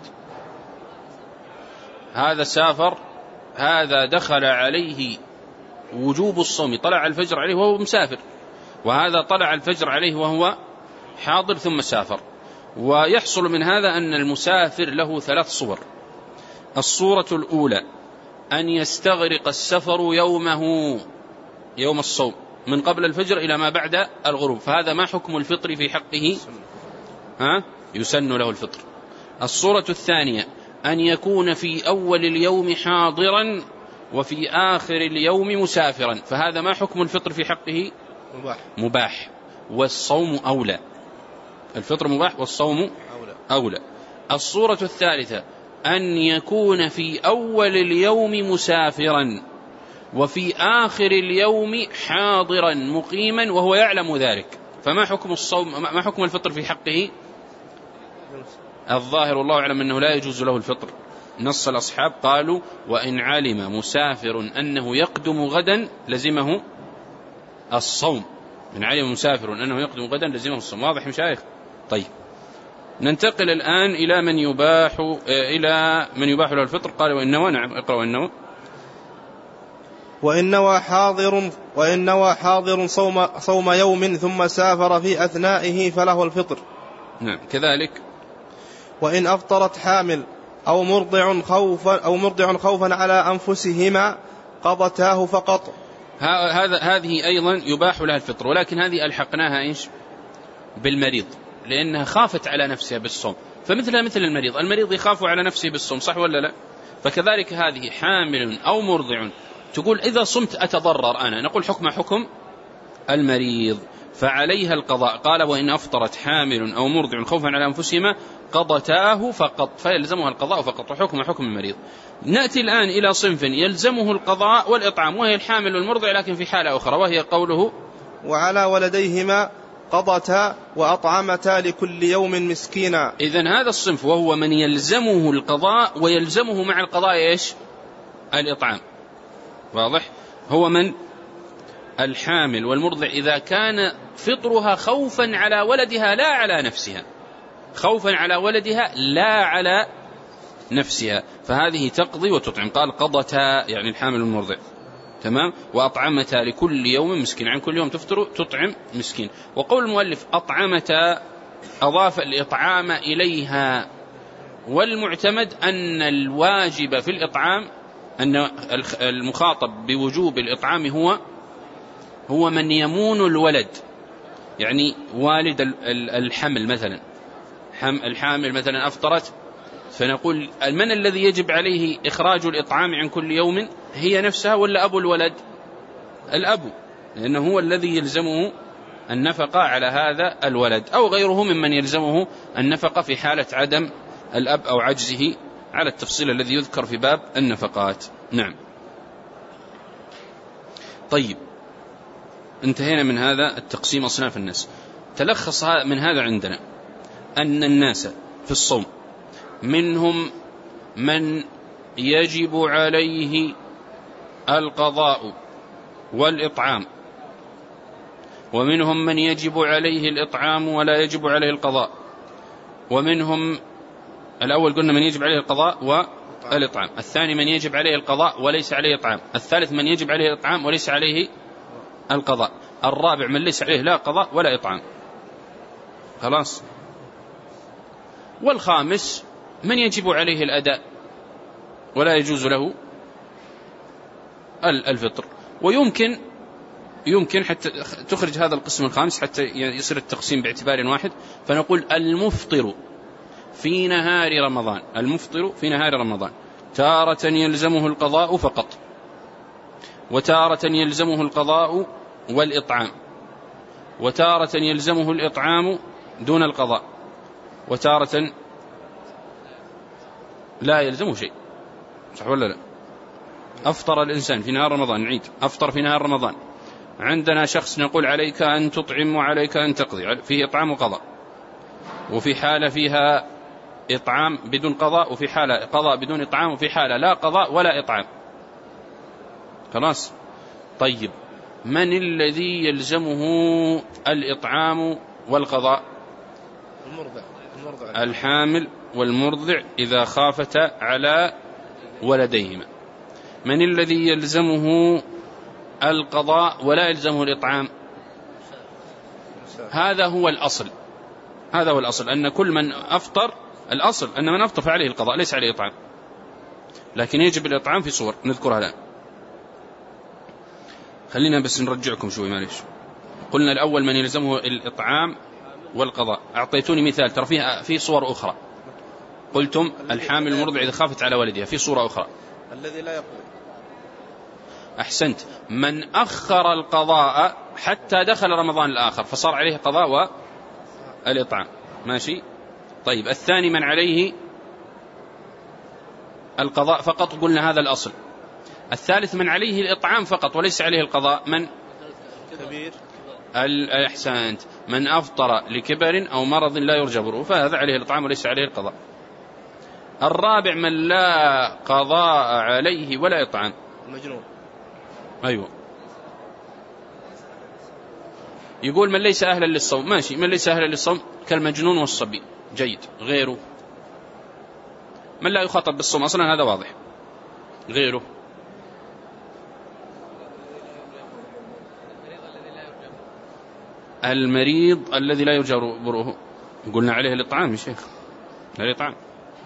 هذا سافر، هذا دخل عليه وجوب الصوم، طلع الفجر عليه وهو مسافر، وهذا طلع الفجر عليه وهو حاضر ثم سافر. ويحصل من هذا أن المسافر له ثلاث صور. الصورة الأولى أن يستغرق السفر يومه يوم الصوم من قبل الفجر إلى ما بعد الغروب، فهذا ما حكم الفطر في حقه؟ ها؟ يسن له الفطر. الصورة الثانية أن يكون في أول اليوم حاضرا وفي آخر اليوم مسافرا، فهذا ما حكم الفطر في حقه؟ مباح. مباح. والصوم أولى. الفطر مباح والصوم أولى. أولى. الصورة الثالثة أن يكون في أول اليوم مسافرا وفي آخر اليوم حاضرا مقيما وهو يعلم ذلك، فما حكم الصوم ما حكم الفطر في حقه؟ الظاهر والله أعلم أنه لا يجوز له الفطر. نص الأصحاب قالوا وإن علم مسافر أنه يقدم غدا لزمه الصوم. إن علم مسافر أنه يقدم غدا لزمه الصوم. واضح مشايخ؟ طيب ننتقل الآن إلى من يباح إلى من يباح له الفطر. قال وإن نوى. نعم اقرأ وإن نوى. وإن نوى حاضر وإن نوى حاضر صوم صوم يوم ثم سافر في أثنائه فله الفطر. نعم كذلك. وإن أفطرت حامل أو مرضع خوفا أو مرضع خوفا على أنفسهما قضتاه فقط. هذا هذه أيضا يباح لها الفطر، ولكن هذه ألحقناها إيش؟ بالمريض، لأنها خافت على نفسها بالصوم، فمثلها مثل المريض. المريض يخاف على نفسه بالصوم، صح ولا لا؟ فكذلك هذه حامل أو مرضع تقول إذا صمت أتضرر أنا، نقول حكم حكم المريض فعليها القضاء. قال وإن أفطرت حامل أو مرضع خوفا على أنفسهما قضتاه فقط، فيلزمها القضاء فقط، وحكم حكم المريض. نأتي الآن إلى صنف يلزمه القضاء والإطعام، وهي الحامل والمرضع، لكن في حالة أخرى، وهي قوله وعلى ولديهما قضتا وأطعمتا لكل يوم مسكينا. إذن هذا الصنف وهو من يلزمه القضاء ويلزمه مع القضاء إيش؟ الإطعام. واضح؟ هو من الحامل والمرضع إذا كان فطرها خوفا على ولدها لا على نفسها، خوفا على ولدها لا على نفسها، فهذه تقضي وتطعم. قال قضتا يعني الحامل والمرضع، تمام. وأطعمتا لكل يوم مسكين، عن كل يوم تفطر تطعم مسكين. وقول المؤلف أطعمتا أضاف الإطعام إليها، والمعتمد أن الواجب في الإطعام أن المخاطب بوجوب الإطعام هو هو من يمون الولد، يعني والد الحمل مثلا، الحامل مثلا أفطرت، فنقول من الذي يجب عليه إخراج الإطعام عن كل يوم؟ هي نفسها ولا أبو الولد؟ الأب، لأنه هو الذي يلزمه النفقة على هذا الولد، أو غيره ممن يلزمه النفقة في حالة عدم الأب أو عجزه، على التفصيل الذي يذكر في باب النفقات. نعم. طيب انتهينا من هذا التقسيم أصناف الناس. تلخص من هذا عندنا أن الناس في الصوم منهم من يجب عليه القضاء والإطعام، ومنهم من يجب عليه الإطعام ولا يجب عليه القضاء، ومنهم الأول قلنا من يجب عليه القضاء والإطعام، الثاني من يجب عليه القضاء وليس عليه إطعام، الثالث من يجب عليه الإطعام وليس عليه القضاء، الرابع من ليس عليه لا قضاء ولا إطعام. خلاص. والخامس من يجب عليه الأداء ولا يجوز له الفطر. ويمكن يمكن حتى تخرج هذا القسم الخامس حتى يصير التقسيم باعتبار واحد، فنقول المفطر في نهار رمضان، المفطر في نهار رمضان تارة يلزمه القضاء فقط، وتارة يلزمه القضاء والإطعام، وتارة يلزمه الإطعام دون القضاء، وتارة لا يلزمه شيء. صح ولا لا؟ أفطر الإنسان في نهار رمضان، نعيد أفطر في نهار رمضان، عندنا شخص نقول عليك أن تطعم وعليك أن تقضي، فيه إطعام وقضاء، وفي حالة فيها إطعام بدون قضاء، وفي حالة قضاء بدون إطعام، وفي حالة لا قضاء ولا إطعام. خلاص. طيب من الذي يلزمه الإطعام والقضاء؟ المرضع. المرضع. الحامل والمرضع إذا خافتا على ولديهما. من الذي يلزمه القضاء ولا يلزمه الإطعام؟ هذا هو الأصل، هذا هو الأصل أن كل من أفطر، الأصل أن من أفطر فعليه القضاء ليس عليه إطعام، لكن يجب الإطعام في صور نذكرها الآن. خلينا بس نرجعكم شوي معليش. قلنا الأول من يلزمه الإطعام والقضاء، أعطيتوني مثال ترى فيه في صور أخرى، قلتم الحامل المرضع إذا خافت على والدها، في صورة أخرى الذي لا يقضي. أحسنت. من أخر القضاء حتى دخل رمضان الآخر فصار عليه قضاء والإطعام، ماشي. طيب الثاني من عليه القضاء فقط، قلنا هذا الأصل. الثالث من عليه الإطعام فقط وليس عليه القضاء، من كبير. الأحسنت، من أفطر لكبر أو مرض لا يرجى بره فهذا عليه الإطعام وليس عليه القضاء. الرابع من لا قضاء عليه ولا إطعام، المجنون. أيوة. يقول من ليس أهلا للصوم، ماشي، من ليس أهلا للصوم كالمجنون والصبي، جيد. غيره من لا يخاطب بالصوم أصلا، هذا واضح. غيره المريض الذي لا يرجى بره، قلنا عليه الإطعام يا شيخ، لا الإطعام.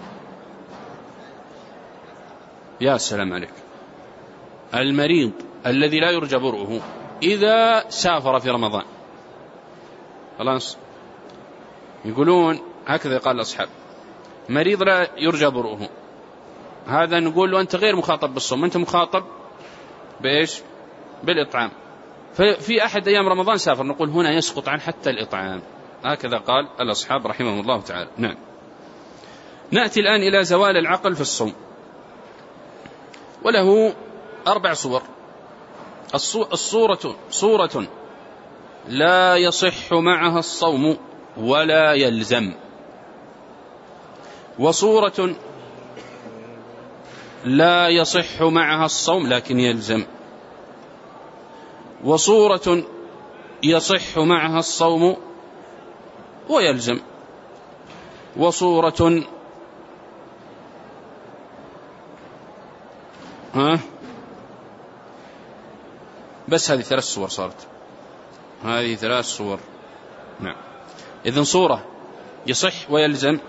يا سلام عليك. المريض الذي لا يرجى برؤه إذا سافر في رمضان، خلاص، يقولون هكذا قال الأصحاب، مريض لا يرجى برؤه، هذا نقول له أنت غير مخاطب بالصوم، أنت مخاطب بإيش؟ بالإطعام. ففي أحد أيام رمضان سافر، نقول هنا يسقط عن حتى الإطعام، هكذا قال الأصحاب رحمهم الله تعالى. نعم. نأتي الآن إلى زوال العقل في الصوم، وله أربع صور. الصورة صورة لا يصح معها الصوم ولا يلزم، وصورة لا يصح معها الصوم لكن يلزم، وصورة يصح معها الصوم ويلزم، وصورة ها بس هذه ثلاث صور صارت، هذه ثلاث صور. نعم. إذن صورة يصح ويلزم،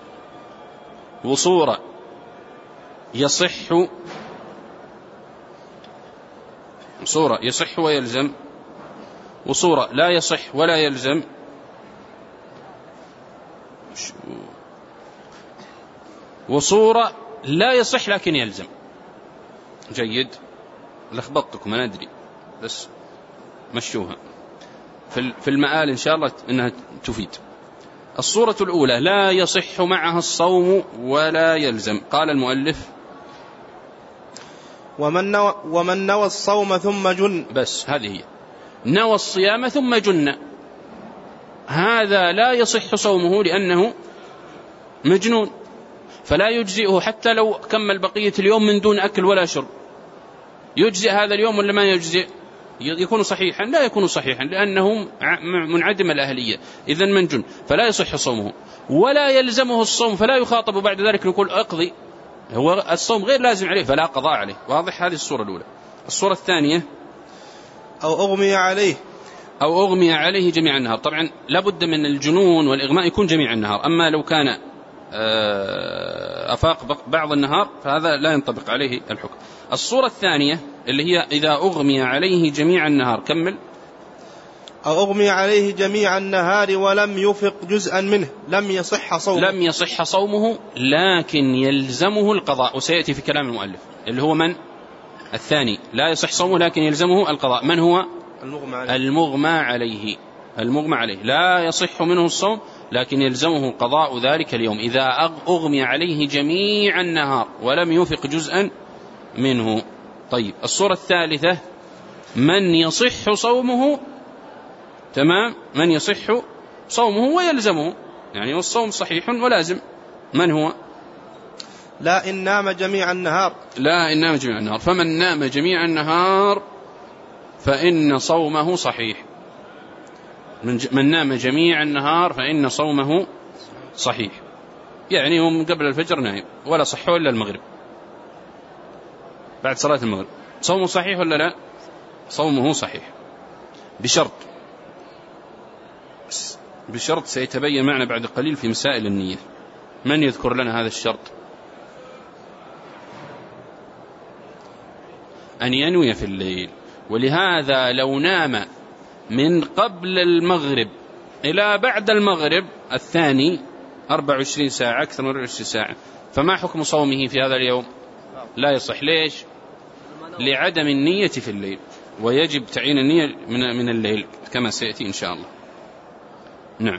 وصورة يصح صورة يصح ويلزم، وصورة لا يصح ولا يلزم، وصورة لا يصح لكن يلزم. جيد. لخبطتكم أنا أدري، بس مشوها في المآل إن شاء الله إنها تفيد. الصورة الأولى لا يصح معها الصوم ولا يلزم. قال المؤلف ومن نوى, ومن نوى الصوم ثم جن، بس هذه هي، نوى الصيام ثم جن، هذا لا يصح صومه لأنه مجنون، فلا يجزئه حتى لو كمل بقية اليوم من دون أكل ولا شرب. يجزئ هذا اليوم ولا ما يجزئ؟ يكون صحيحا؟ لا يكون صحيحا، لأنه منعدم الأهلية، إذن منجن فلا يصح صومه ولا يلزمه الصوم، فلا يخاطب بعد ذلك نقول أقضي، هو الصوم غير لازم عليه فلا قضاء عليه. واضح؟ هذه الصورة الأولى. الصورة الثانية أو أغمي عليه أو أغمي عليه جميع النهار. طبعا لابد من الجنون والإغماء يكون جميع النهار، أما لو كان أفاق بعض النهار فهذا لا ينطبق عليه الحكم. الصورة الثانية اللي هي إذا أغمي عليه جميع النهار، كمل. أو أغمي عليه جميع النهار ولم يفق جزءا منه لم يصح صومه. لم يصح صومه لكن يلزمه القضاء، وسيأتي في كلام المؤلف اللي هو من؟ الثاني، لا يصح صومه لكن يلزمه القضاء. من هو؟ المغمى عليه. المغمى عليه. المغمى عليه لا يصح منه الصوم لكن يلزمه قضاء ذلك اليوم إذا أغمي عليه جميع النهار ولم يفق جزءا منه. طيب الصورة الثالثة من يصح صومه، تمام، من يصح صومه ويلزمه، يعني والصوم صحيح ولازم. من هو؟ لا إن نام جميع النهار. لا إن نام جميع النهار، فمن نام جميع النهار فإن صومه صحيح. من نام جميع النهار فإن صومه صحيح، يعني هم قبل الفجر نايم ولا صحوا إلا المغرب، بعد صلاة المغرب صومه صحيح ولا لا؟ صومه صحيح بشرط، بشرط سيتبين معنا بعد قليل في مسائل النية. من يذكر لنا هذا الشرط؟ أن ينوي في الليل. ولهذا لو نام من قبل المغرب إلى بعد المغرب الثاني أربع وعشرين ساعة، أكثر من أربع وعشرين ساعة، فما حكم صومه في هذا اليوم؟ لا يصح. ليش؟ لعدم النية في الليل، ويجب تعيين النية من الليل كما سيأتي إن شاء الله. نعم.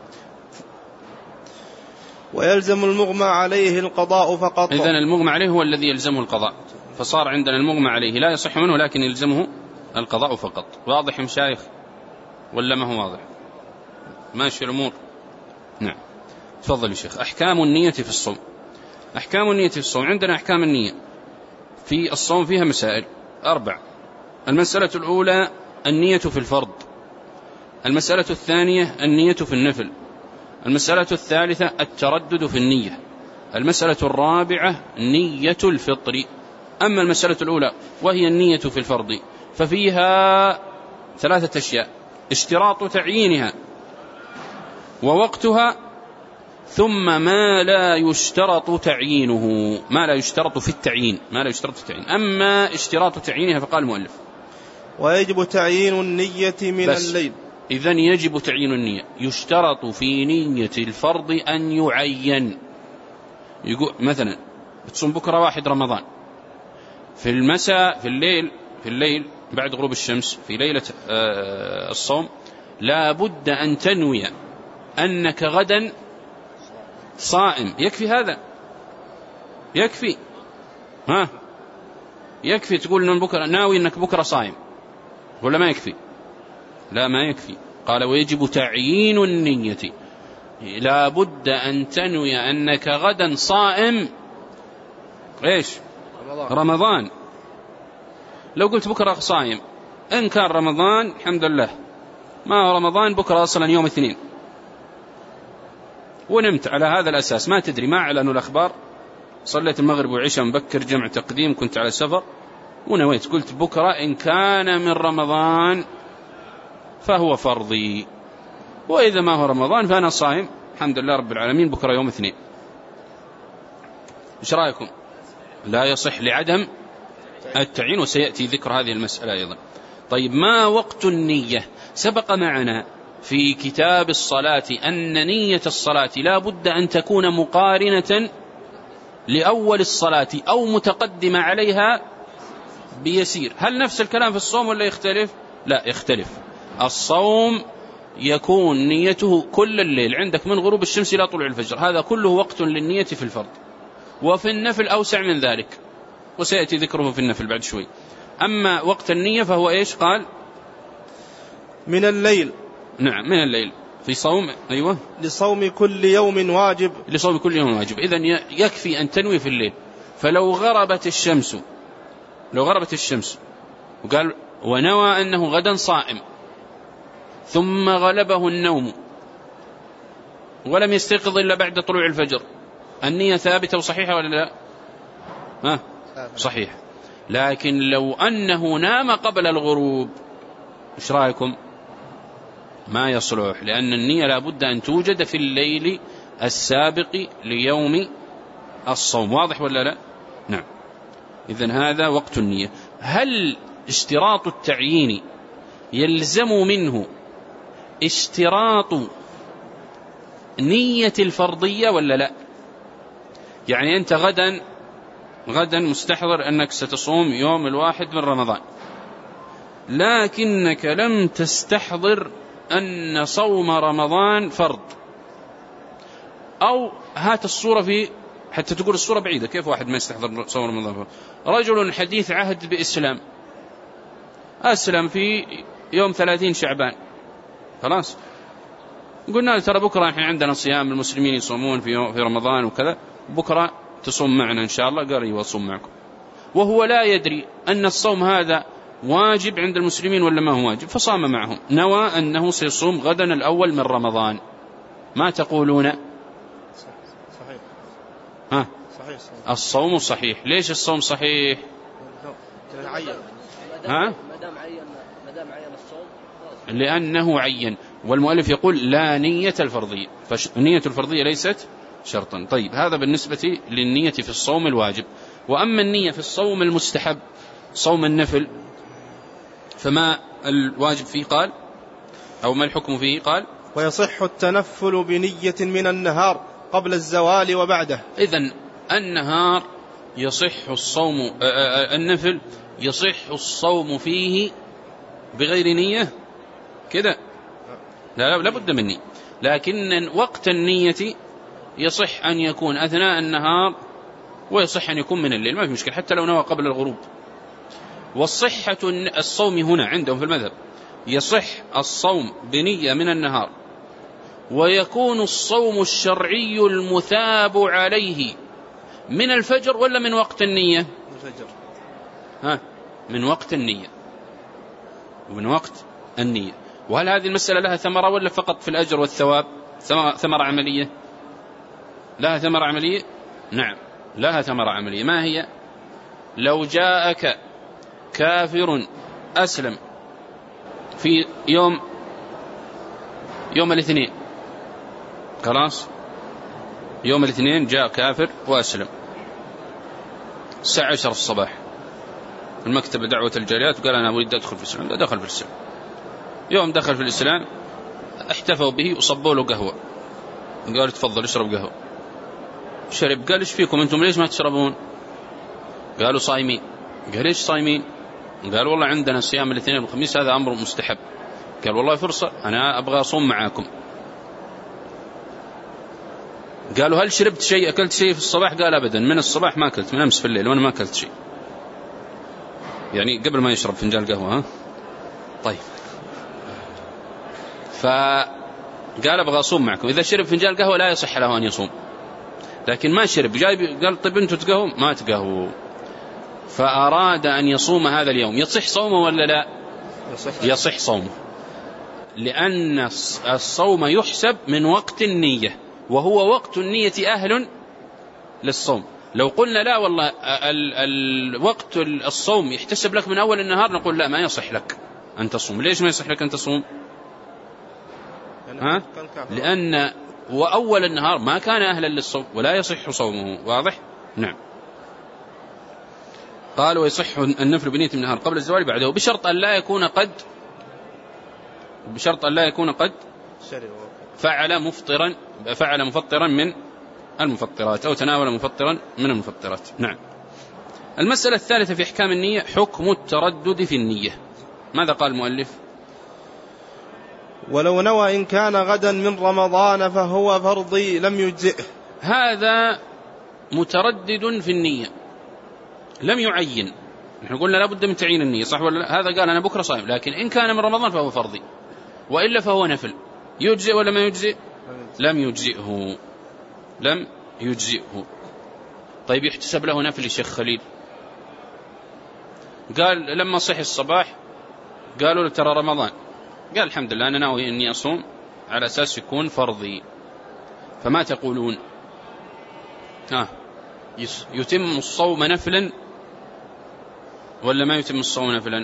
ويلزم المغمى عليه القضاء فقط. إذن المغمى عليه هو الذي يلزمه القضاء، فصار عندنا المغمى عليه لا يصح منه لكن يلزمه القضاء فقط. واضح مشايخ ولا ما هو واضح؟ ماشي الأمور؟ نعم. تفضل يا شيخ. أحكام النية في الصوم. أحكام النية في الصوم، عندنا أحكام النية في الصوم فيها مسائل أربع. المسألة الأولى النية في الفرض، المسألة الثانية النية في النفل، المسألة الثالثة التردد في النية، المسألة الرابعة نية الفطر. أما المسألة الأولى وهي النية في الفرض ففيها ثلاثة أشياء: اشتراط تعيينها ووقتها، ثم ما لا يشترط تعيينه، ما لا يشترط في التعيين، ما لا يشترط في التعيين. أما اشتراط تعيينها فقال المؤلف ويجب تعيين النية من الليل. إذن يجب تعيين النية. يشترط في نية الفرض أن يعين. يقول مثلا بتصوم بكرة واحد رمضان، في المساء في الليل في الليل بعد غروب الشمس في ليلة الصوم لا بد أن تنوي أنك غدا صائم. يكفي هذا؟ يكفي؟ ها يكفي تقول أن بكرة ناوي أنك بكرة صائم ولا ما يكفي؟ لا ما يكفي. قال ويجب تعيين النية، لا بد أن تنوي أنك غدا صائم إيش؟ رمضان. رمضان. لو قلت بكرة صائم إن كان رمضان الحمد لله، ما هو رمضان بكرة أصلا يوم اثنين، ونمت على هذا الأساس، ما تدري، ما أعلنوا الأخبار، صليت المغرب والعشاء مبكر جمع تقديم، كنت على سفر ونويت، قلت بكرة إن كان من رمضان فهو فرضي، وإذا ما هو رمضان فأنا صائم الحمد لله رب العالمين بكرة يوم اثنين. إيش رأيكم؟ لا يصح لعدم التعيين، وسيأتي ذكر هذه المسألة أيضا. طيب ما وقت النية؟ سبق معنا في كتاب الصلاة أن نية الصلاة لا بد أن تكون مقارنة لأول الصلاة أو متقدمة عليها بيسير. هل نفس الكلام في الصوم ولا يختلف؟ لا يختلف. الصوم يكون نيته كل الليل عندك من غروب الشمس إلى طلوع الفجر، هذا كله وقت للنية في الفرض. وفي النفل أوسع من ذلك، وسيأتي ذكره في النفل بعد شوي. أما وقت النية فهو إيش؟ قال من الليل. نعم من الليل في صوم. أيوة لصوم كل يوم واجب. لصوم كل يوم واجب. إذن يكفي أن تنوي في الليل. فلو غربت الشمس لو غربت الشمس وقال ونوى أنه غدا صائم ثم غلبه النوم ولم يستيقظ إلا بعد طلوع الفجر، النية ثابتة وصحيحة ولا لا؟ ها؟ صحيح. لكن لو أنه نام قبل الغروب إيش رأيكم؟ ما يصلح، لأن النية لابد أن توجد في الليل السابق ليوم الصوم. واضح ولا لا؟ نعم. إذن هذا وقت النية. هل اشتراط التعيين يلزم منه اشتراط نية الفرضية ولا لا؟ يعني أنت غدا غدا مستحضر أنك ستصوم يوم الواحد من رمضان، لكنك لم تستحضر أن صوم رمضان فرض، أو هات الصورة في حتى تقول الصورة بعيدة، كيف واحد ما يستحضر صوم رمضان فرض؟ رجل حديث عهد بإسلام أسلم في يوم ثلاثين شعبان، خلاص قلنا له ترى بكرة احنا عندنا صيام، المسلمين يصومون في في رمضان وكذا، بكرة تصوم معنا إن شاء الله. قال ايوه اصوم معكم، وهو لا يدري أن الصوم هذا واجب عند المسلمين ولا ما هو واجب، فصام معهم، نوى أنه سيصوم غدا الأول من رمضان. ما تقولون؟ صحيح. ها؟ صحيح. الصوم صحيح. ليش الصوم صحيح؟ ها؟ لأنه عين، والمؤلف يقول لا نية الفرضية، فنية الفرضية ليست شرطا. طيب هذا بالنسبة للنية في الصوم الواجب. وأما النية في الصوم المستحب صوم النفل فما الواجب فيه؟ قال أو ما الحكم فيه؟ قال ويصح التنفل بنية من النهار قبل الزوال وبعده. إذن النهار يصح الصوم، النفل يصح الصوم فيه بغير نية كده؟ لا لا بد مني، لكن وقت النية يصح أن يكون أثناء النهار ويصح أن يكون من الليل، ما في مشكلة حتى لو نوى قبل الغروب. والصحة الصوم هنا عندهم في المذهب يصح الصوم بنية من النهار، ويكون الصوم الشرعي المثاب عليه من الفجر ولا من وقت النية؟ الفجر. ها؟ من وقت النية، ومن وقت النية. وهل هذه المسألة لها ثمرة ولا فقط في الأجر والثواب؟ ثمرة عملية؟ لها ثمرة عملية؟ نعم لها ثمرة عملية. ما هي؟ لو جاءك كافر أسلم في يوم يوم الاثنين، خلاص يوم الاثنين جاء كافر وأسلم الساعة عشرة الصباح، المكتب دعوة الجاليات وقال أنا أريد أدخل في الإسلام، دخل في الإسلام. يوم دخل في الإسلام احتفوا به وصبوا له قهوة، قالوا تفضل اشرب قهوة، شرب. قال ايش فيكم انتم ليش ما تشربون؟ قالوا صايمين. قال ايش صايمين؟ قال والله عندنا صيام الاثنين والخميس، هذا أمر مستحب. قال والله فرصة أنا أبغى أصوم معاكم. قالوا هل شربت شيء، أكلت شيء في الصباح؟ قال أبدا، من الصباح ما أكلت، من أمس في الليل وأنا ما أكلت شيء، يعني قبل ما يشرب فنجان قهوة. ها طيب، فقال أبغى أصوم معكم. إذا شرب فنجان قهوة لا يصح له أن يصوم، لكن ما شرب جاي قال طيب أنتوا تقهوا، ما تقهوا، فأراد أن يصوم هذا اليوم، يصح صومه ولا لا؟ يصح, يصح صومه، لأن الصوم يحسب من وقت النية، وهو وقت النية أهل للصوم. لو قلنا لا والله ال ال وقت الصوم يحتسب لك من أول النهار، نقول لا ما يصح لك أن تصوم. ليش ما يصح لك أن تصوم؟ ها؟ لأن وأول النهار ما كان أهلا للصوم ولا يصح صومه. واضح؟ نعم. قال ويصح النفل بنية من النهار قبل الزوال بعده، بشرط أن لا يكون قد بشرط أن لا يكون قد فعل مفطرا فعل مفطرا من المفطرات أو تناول مفطرا من المفطرات. نعم. المسألة الثالثة في أحكام النية حكم التردد في النية. ماذا قال المؤلف؟ ولو نوى إن كان غدا من رمضان فهو فرضي لم يجزئه. هذا متردد في النية لم يعين. نحن قلنا لابد من تعيين النية، صح ولا لا؟ هذا قال أنا بكرة صائم، لكن إن كان من رمضان فهو فرضي، وإلا فهو نفل. يجزئ ولا ما يجزئ؟ لم يجزئه لم يجزئه. طيب يحتسب له نفل الشيخ خليل؟ قال لما صحي الصباح قالوا له ترى رمضان، قال الحمد لله أنا ناوي أني أصوم على أساس يكون فرضي، فما تقولون؟ آه يتم الصوم نفلا ولا ما يتم الصوم نفلا؟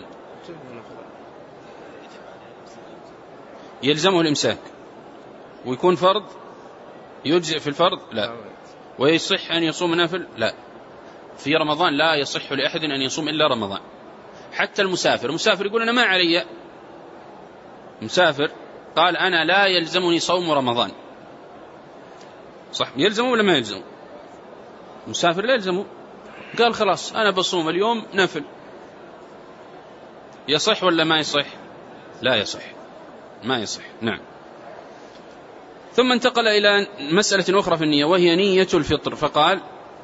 يلزمه الإمساك ويكون فرض، يجزئ في الفرض لا، ويصح أن يصوم نافل لا. في رمضان لا يصح لأحد أن يصوم إلا رمضان، حتى المسافر. المسافر يقول أنا ما علي، مسافر قال أنا لا يلزمني صوم رمضان، صح يلزمه ولا ما يلزمه؟ مسافر لا يلزمه، قال خلاص أنا بصوم اليوم نفل، يصح ولا ما يصح؟ لا يصح، ما يصح. نعم. ثم انتقل إلى مسألة أخرى في النية، وهي نية الفطر، فقال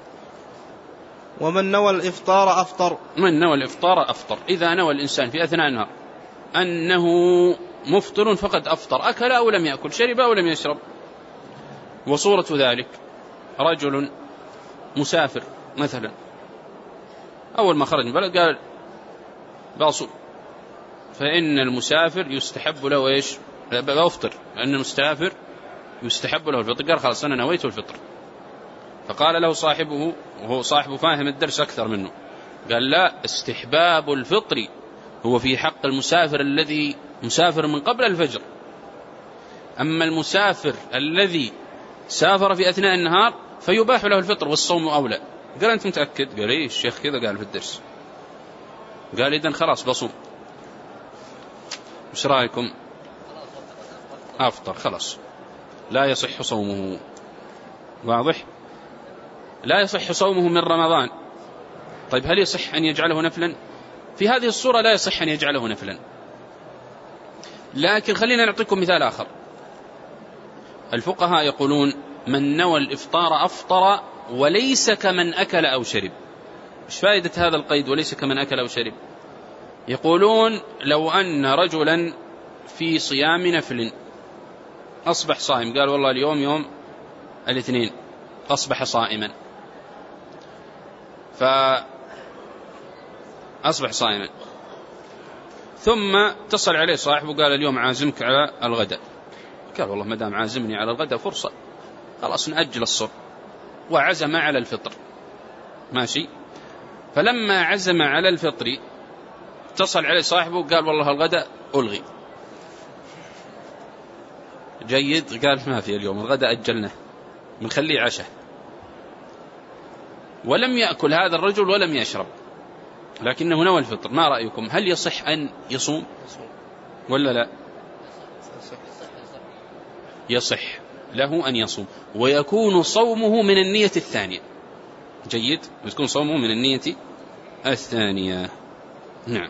ومن نوى الإفطار أفطر. من نوى الإفطار أفطر، إذا نوى الإنسان في أثناء النهار أنه مفطر فقد أفطر، أكل أو لم يأكل، شرب أو لم يشرب. وصورة ذلك رجل مسافر مثلا، أول ما خرج من البلد قال بأصوم، فإن المسافر يستحب له إيش؟ بأفطر، لأن المسافر يستحب له الفطر، قال خلاص أنا نويت الفطر. فقال له صاحبه، وهو صاحبه فاهم الدرس أكثر منه، قال لا، استحباب الفطر هو في حق المسافر الذي مسافر من قبل الفجر، أما المسافر الذي سافر في أثناء النهار فيباح له الفطر والصوم أولى. قال أنت متأكد؟ قال إيه الشيخ كذا قال في الدرس. قال إذن خلاص بصوم. مش رأيكم؟ أفطر خلاص، لا يصح صومه. واضح؟ لا يصح صومه من رمضان. طيب هل يصح أن يجعله نفلا؟ في هذه الصورة لا يصح أن يجعله نفلا، لكن خلينا نعطيكم مثال آخر. الفقهاء يقولون من نوى الإفطار أفطر وليس كمن أكل أو شرب. إيش فائدة هذا القيد وليس كمن أكل أو شرب؟ يقولون لو أن رجلا في صيام نفل أصبح صائم، قال والله اليوم يوم الاثنين، أصبح صائما، فأصبح صائما، ثم اتصل عليه صاحبه قال اليوم عازمك على الغداء، قال والله ما دام عازمني على الغداء فرصة، خلاص نأجل الصوم، وعزم على الفطر، ماشي. فلما عزم على الفطر اتصل عليه صاحبه قال والله الغداء ألغي. جيد، قال ما في اليوم الغداء أجلناه بنخليه عشاء، ولم يأكل هذا الرجل ولم يشرب، لكنه نوى الفطر. ما رأيكم؟ هل يصح أن يصوم ولا لا؟ يصح له أن يصوم، ويكون صومه من النية الثانية. جيد، يكون صومه من النية الثانية. نعم.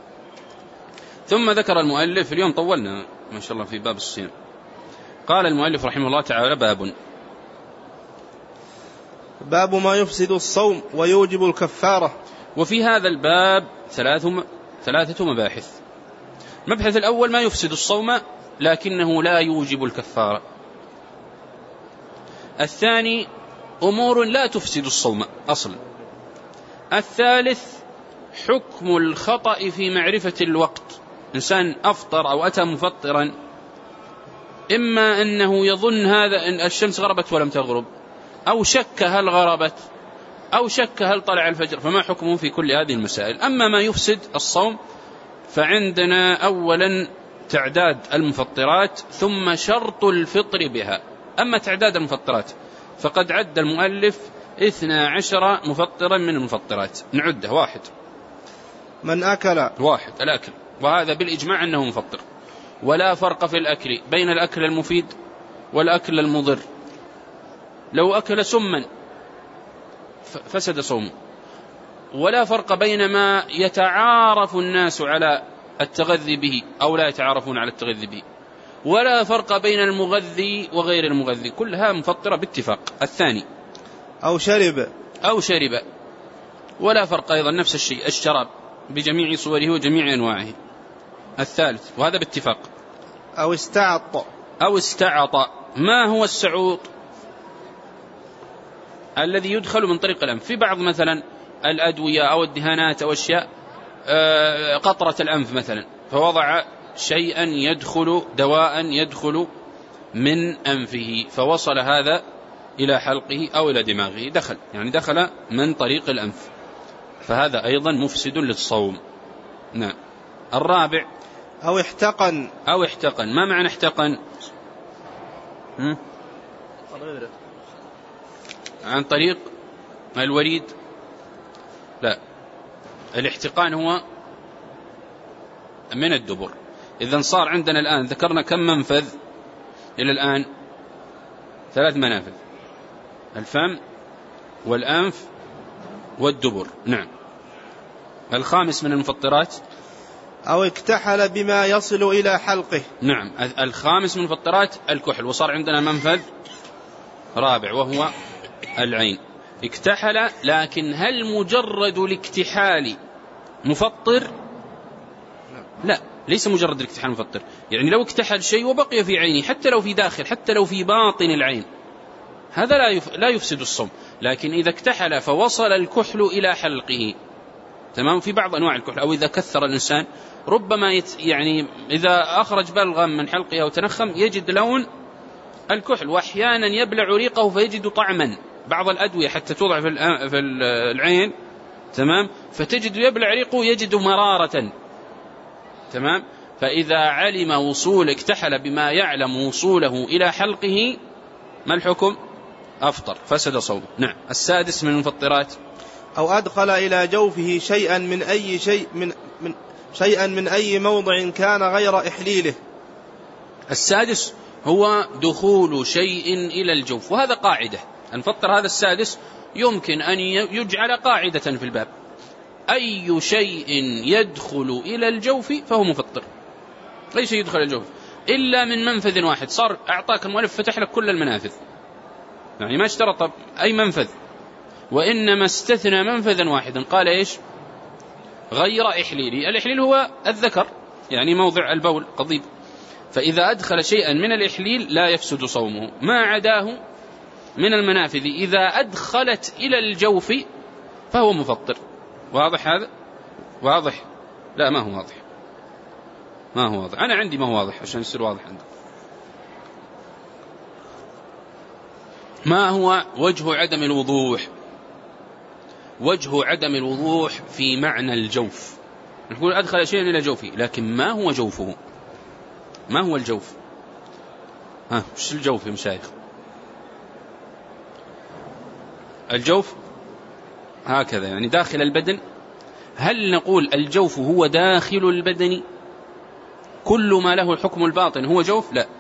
ثم ذكر المؤلف، اليوم طولنا ما شاء الله في باب الصيام. قال المؤلف رحمه الله تعالى باب باب ما يفسد الصوم ويوجب الكفارة. وفي هذا الباب ثلاث ثلاثة مباحث. المبحث الأول ما يفسد الصوم لكنه لا يوجب الكفارة. الثاني أمور لا تفسد الصوم أصلا. الثالث حكم الخطأ في معرفة الوقت، إنسان أفطر أو أتى مفطرا، إما أنه يظن هذا أن الشمس غربت ولم تغرب، أو شك هل غربت، أو شك هل طلع الفجر، فما حكمه في كل هذه المسائل. أما ما يفسد الصوم فعندنا أولا تعداد المفطرات، ثم شرط الفطر بها. أما تعداد المفطرات فقد عد المؤلف اثنا عشر مفطرا من المفطرات، نعده: واحد من أكل، واحد الأكل، وهذا بالإجماع أنه مفطر، ولا فرق في الأكل بين الأكل المفيد والأكل المضر. لو أكل سما فسد صومه، ولا فرق بين ما يتعارف الناس على التغذي به أو لا يتعارفون على التغذي به، ولا فرق بين المغذي وغير المغذي، كلها مفطرة باتفاق. الثاني أو شرب أو شرب، ولا فرق أيضا نفس الشيء الشراب بجميع صوره وجميع أنواعه. الثالث وهذا باتفاق أو استعط أو استعط. ما هو السعوط؟ الذي يدخل من طريق الأنف، في بعض مثلا الأدوية أو الدهانات أو أشياء، قطرة الأنف مثلا، فوضع شيئا يدخل دواء يدخل من أنفه فوصل هذا إلى حلقه أو إلى دماغه، دخل يعني دخل من طريق الأنف، فهذا أيضا مفسد للصوم. نعم. الرابع أو احتقن. أو احتقن. ما معنى احتقن؟ هم؟ عن طريق الوريد؟ لا، الاحتقان هو من الدبر. إذن صار عندنا الآن ذكرنا كم منفذ إلى الآن؟ ثلاث منافذ: الفم والأنف والدبر. نعم. الخامس من المفطرات أو اكتحل بما يصل إلى حلقه. نعم. الخامس من المفطرات الكحل، وصار عندنا منفذ رابع وهو العين. اكتحل، لكن هل مجرد الاكتحال مفطر؟ لا، ليس مجرد الاكتحال مفطر. يعني لو اكتحل شيء وبقي في عينه، حتى لو في داخل، حتى لو في باطن العين، هذا لا يف... لا يفسد الصوم. لكن إذا اكتحل فوصل الكحل إلى حلقه، تمام، في بعض أنواع الكحل، أو إذا كثر الإنسان ربما يت... يعني إذا أخرج بلغم من حلقه أو تنخم يجد لون الكحل، وأحيانا يبلع ريقه فيجد طعما. بعض الأدوية حتى توضع في, الأ... في العين، تمام، فتجد يبلع ريقه يجد مرارة، تمام. فإذا علم وصول اكتحل بما يعلم وصوله إلى حلقه، ما الحكم؟ أفطر، فسد صومه. نعم. السادس من المفطرات أو أدخل إلى جوفه شيئا من أي شيء من, من شيئا من أي موضع كان غير إحليله. السادس هو دخول شيء إلى الجوف، وهذا قاعدة. المفطر هذا السادس يمكن أن يجعل قاعدة في الباب: أي شيء يدخل إلى الجوف فهو مفطر. ليس يدخل الجوف إلا من منفذ واحد. صار أعطاك المؤلف فتح لك كل المنافذ، يعني ما اشترط أي منفذ، وإنما استثنى منفذا واحدا. قال إيش؟ غير إحليلي. الإحليل هو الذكر، يعني موضع البول قضيب. فإذا أدخل شيئا من الإحليل لا يفسد صومه، ما عداه من المنافذ إذا أدخلت إلى الجوف فهو مفطر. واضح هذا؟ واضح؟ لا، ما هو واضح، ما هو واضح. أنا عندي ما هو واضح عشان يصير واضح عندك. ما هو وجه عدم الوضوح؟ وجه عدم الوضوح في معنى الجوف. نقول أدخل شيئا إلى جوفه، لكن ما هو جوفه؟ ما هو الجوف؟ ها، وش الجوف يا مشايخ؟ الجوف هكذا، يعني داخل البدن. هل نقول الجوف هو داخل البدن؟ كل ما له الحكم الباطن هو جوف؟ لا.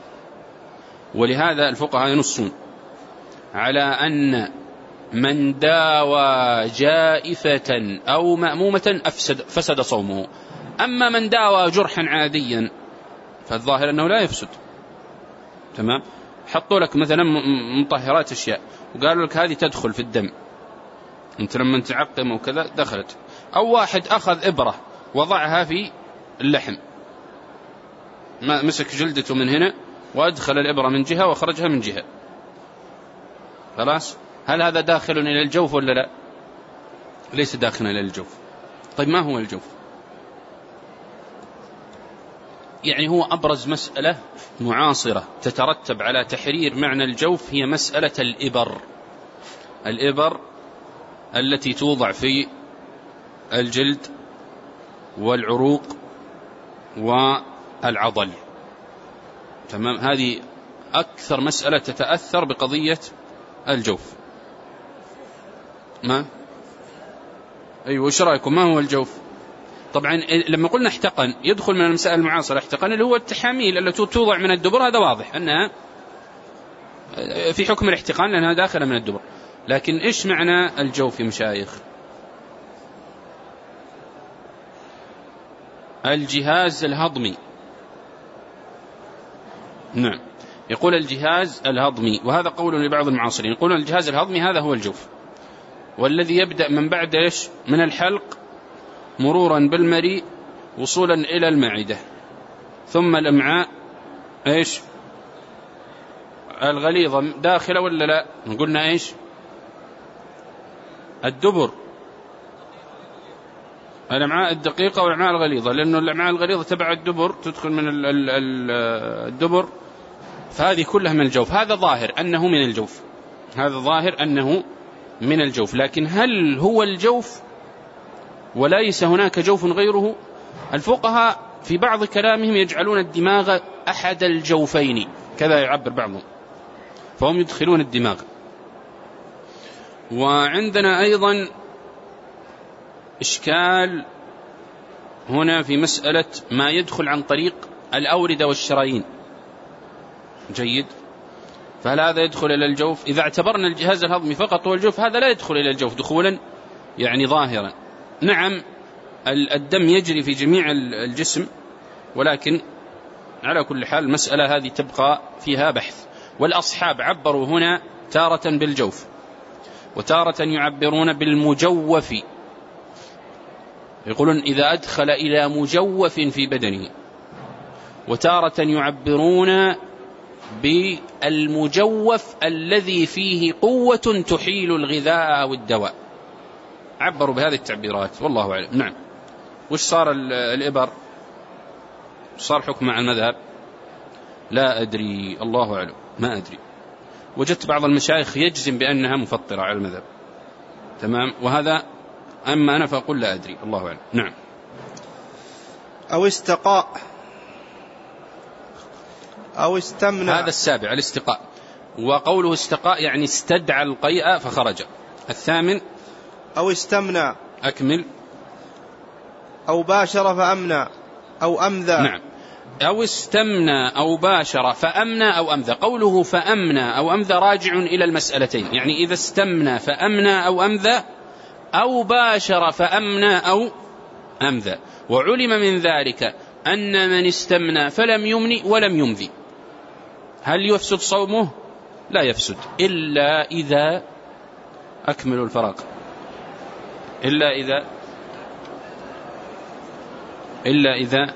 ولهذا الفقهاء ينصون على أن من داوى جائفة أو مأمومة أفسد فسد صومه. أما من داوى جرحا عاديا فالظاهر أنه لا يفسد، تمام. حطوا لك مثلا مطهرات أشياء وقالوا لك هذه تدخل في الدم، أنت لما تعقم وكذا دخلت. أو واحد أخذ إبرة وضعها في اللحم، ما مسك جلدته من هنا وأدخل الإبرة من جهة وخرجها من جهة، خلاص، هل هذا داخل إلى الجوف ولا لا؟ ليس داخل إلى الجوف. طيب ما هو الجوف؟ يعني هو أبرز مسألة معاصرة تترتب على تحرير معنى الجوف هي مسألة الإبر. الإبر التي توضع في الجلد والعروق والعضل، تمام. هذه أكثر مسألة تتأثر بقضية الجوف. ما أيوة، وش رأيكم؟ ما هو الجوف؟ طبعا لما قلنا احتقن يدخل من المسائل المعاصرة احتقن اللي هو التحاميل التي توضع من الدبر، هذا واضح أنها في حكم الاحتقان لأنها داخلة من الدبر. لكن إيش معنى الجوف يا مشايخ؟ الجهاز الهضمي. نعم، يقول الجهاز الهضمي، وهذا قول لبعض المعاصرين، يقولون الجهاز الهضمي هذا هو الجوف، والذي يبدأ من بعد إيش؟ من الحلق مرورا بالمريء وصولا إلى المعدة، ثم الأمعاء إيش؟ الغليظة داخلة ولا لا؟ قلنا إيش؟ الدبر. الأمعاء الدقيقة والأمعاء الغليظة، لأنه الأمعاء الغليظة تبع الدبر، تدخل من الدبر، فهذه كلها من الجوف. هذا ظاهر أنه من الجوف، هذا ظاهر أنه من الجوف، لكن هل هو الجوف وليس هناك جوف غيره؟ الفقهاء في بعض كلامهم يجعلون الدماغ أحد الجوفين، كذا يعبر بعضهم، فهم يدخلون الدماغ. وعندنا أيضا إشكال هنا في مسألة ما يدخل عن طريق الأوردة والشرايين. جيد، فهل هذا يدخل إلى الجوف؟ إذا اعتبرنا الجهاز الهضمي فقط هو الجوف، هذا لا يدخل إلى الجوف دخولا يعني ظاهرا. نعم الدم يجري في جميع الجسم، ولكن على كل حال المسألة هذه تبقى فيها بحث. والأصحاب عبروا هنا تارة بالجوف وتارة يعبرون بالمجوف، يقولون إذا أدخل إلى مجوف في بدنه، وتارة يعبرون بالمجوف الذي فيه قوة تحيل الغذاء أو الدواء، عبروا بهذه التعبيرات والله أعلم. نعم. وش صار الإبر؟ صار حكم مع المذهب؟ لا أدري، الله أعلم، ما أدري. وجدت بعض المشايخ يجزم بأنها مفطرة على المذهب، تمام، وهذا أما أنا فأقول لا أدري، الله أعلم. نعم. أو استقاء أو استمنع، هذا السابع الاستقاء، وقوله استقاء يعني استدعى القيء فخرج. الثامن أو استمنع، أكمل. أو باشر فأمنع أو أمذى. نعم، أو استمنى أو باشر فأمنى أو أمذى. قوله فأمنى أو أمذى راجع إلى المسألتين، يعني إذا استمنى فأمنى أو أمذى، أو باشر فأمنى أو أمذى. وعلم من ذلك أن من استمنى فلم يمني ولم يمذي هل يفسد صومه؟ لا يفسد، إلا إذا أكملوا الفراق، إلا إذا إلا إذا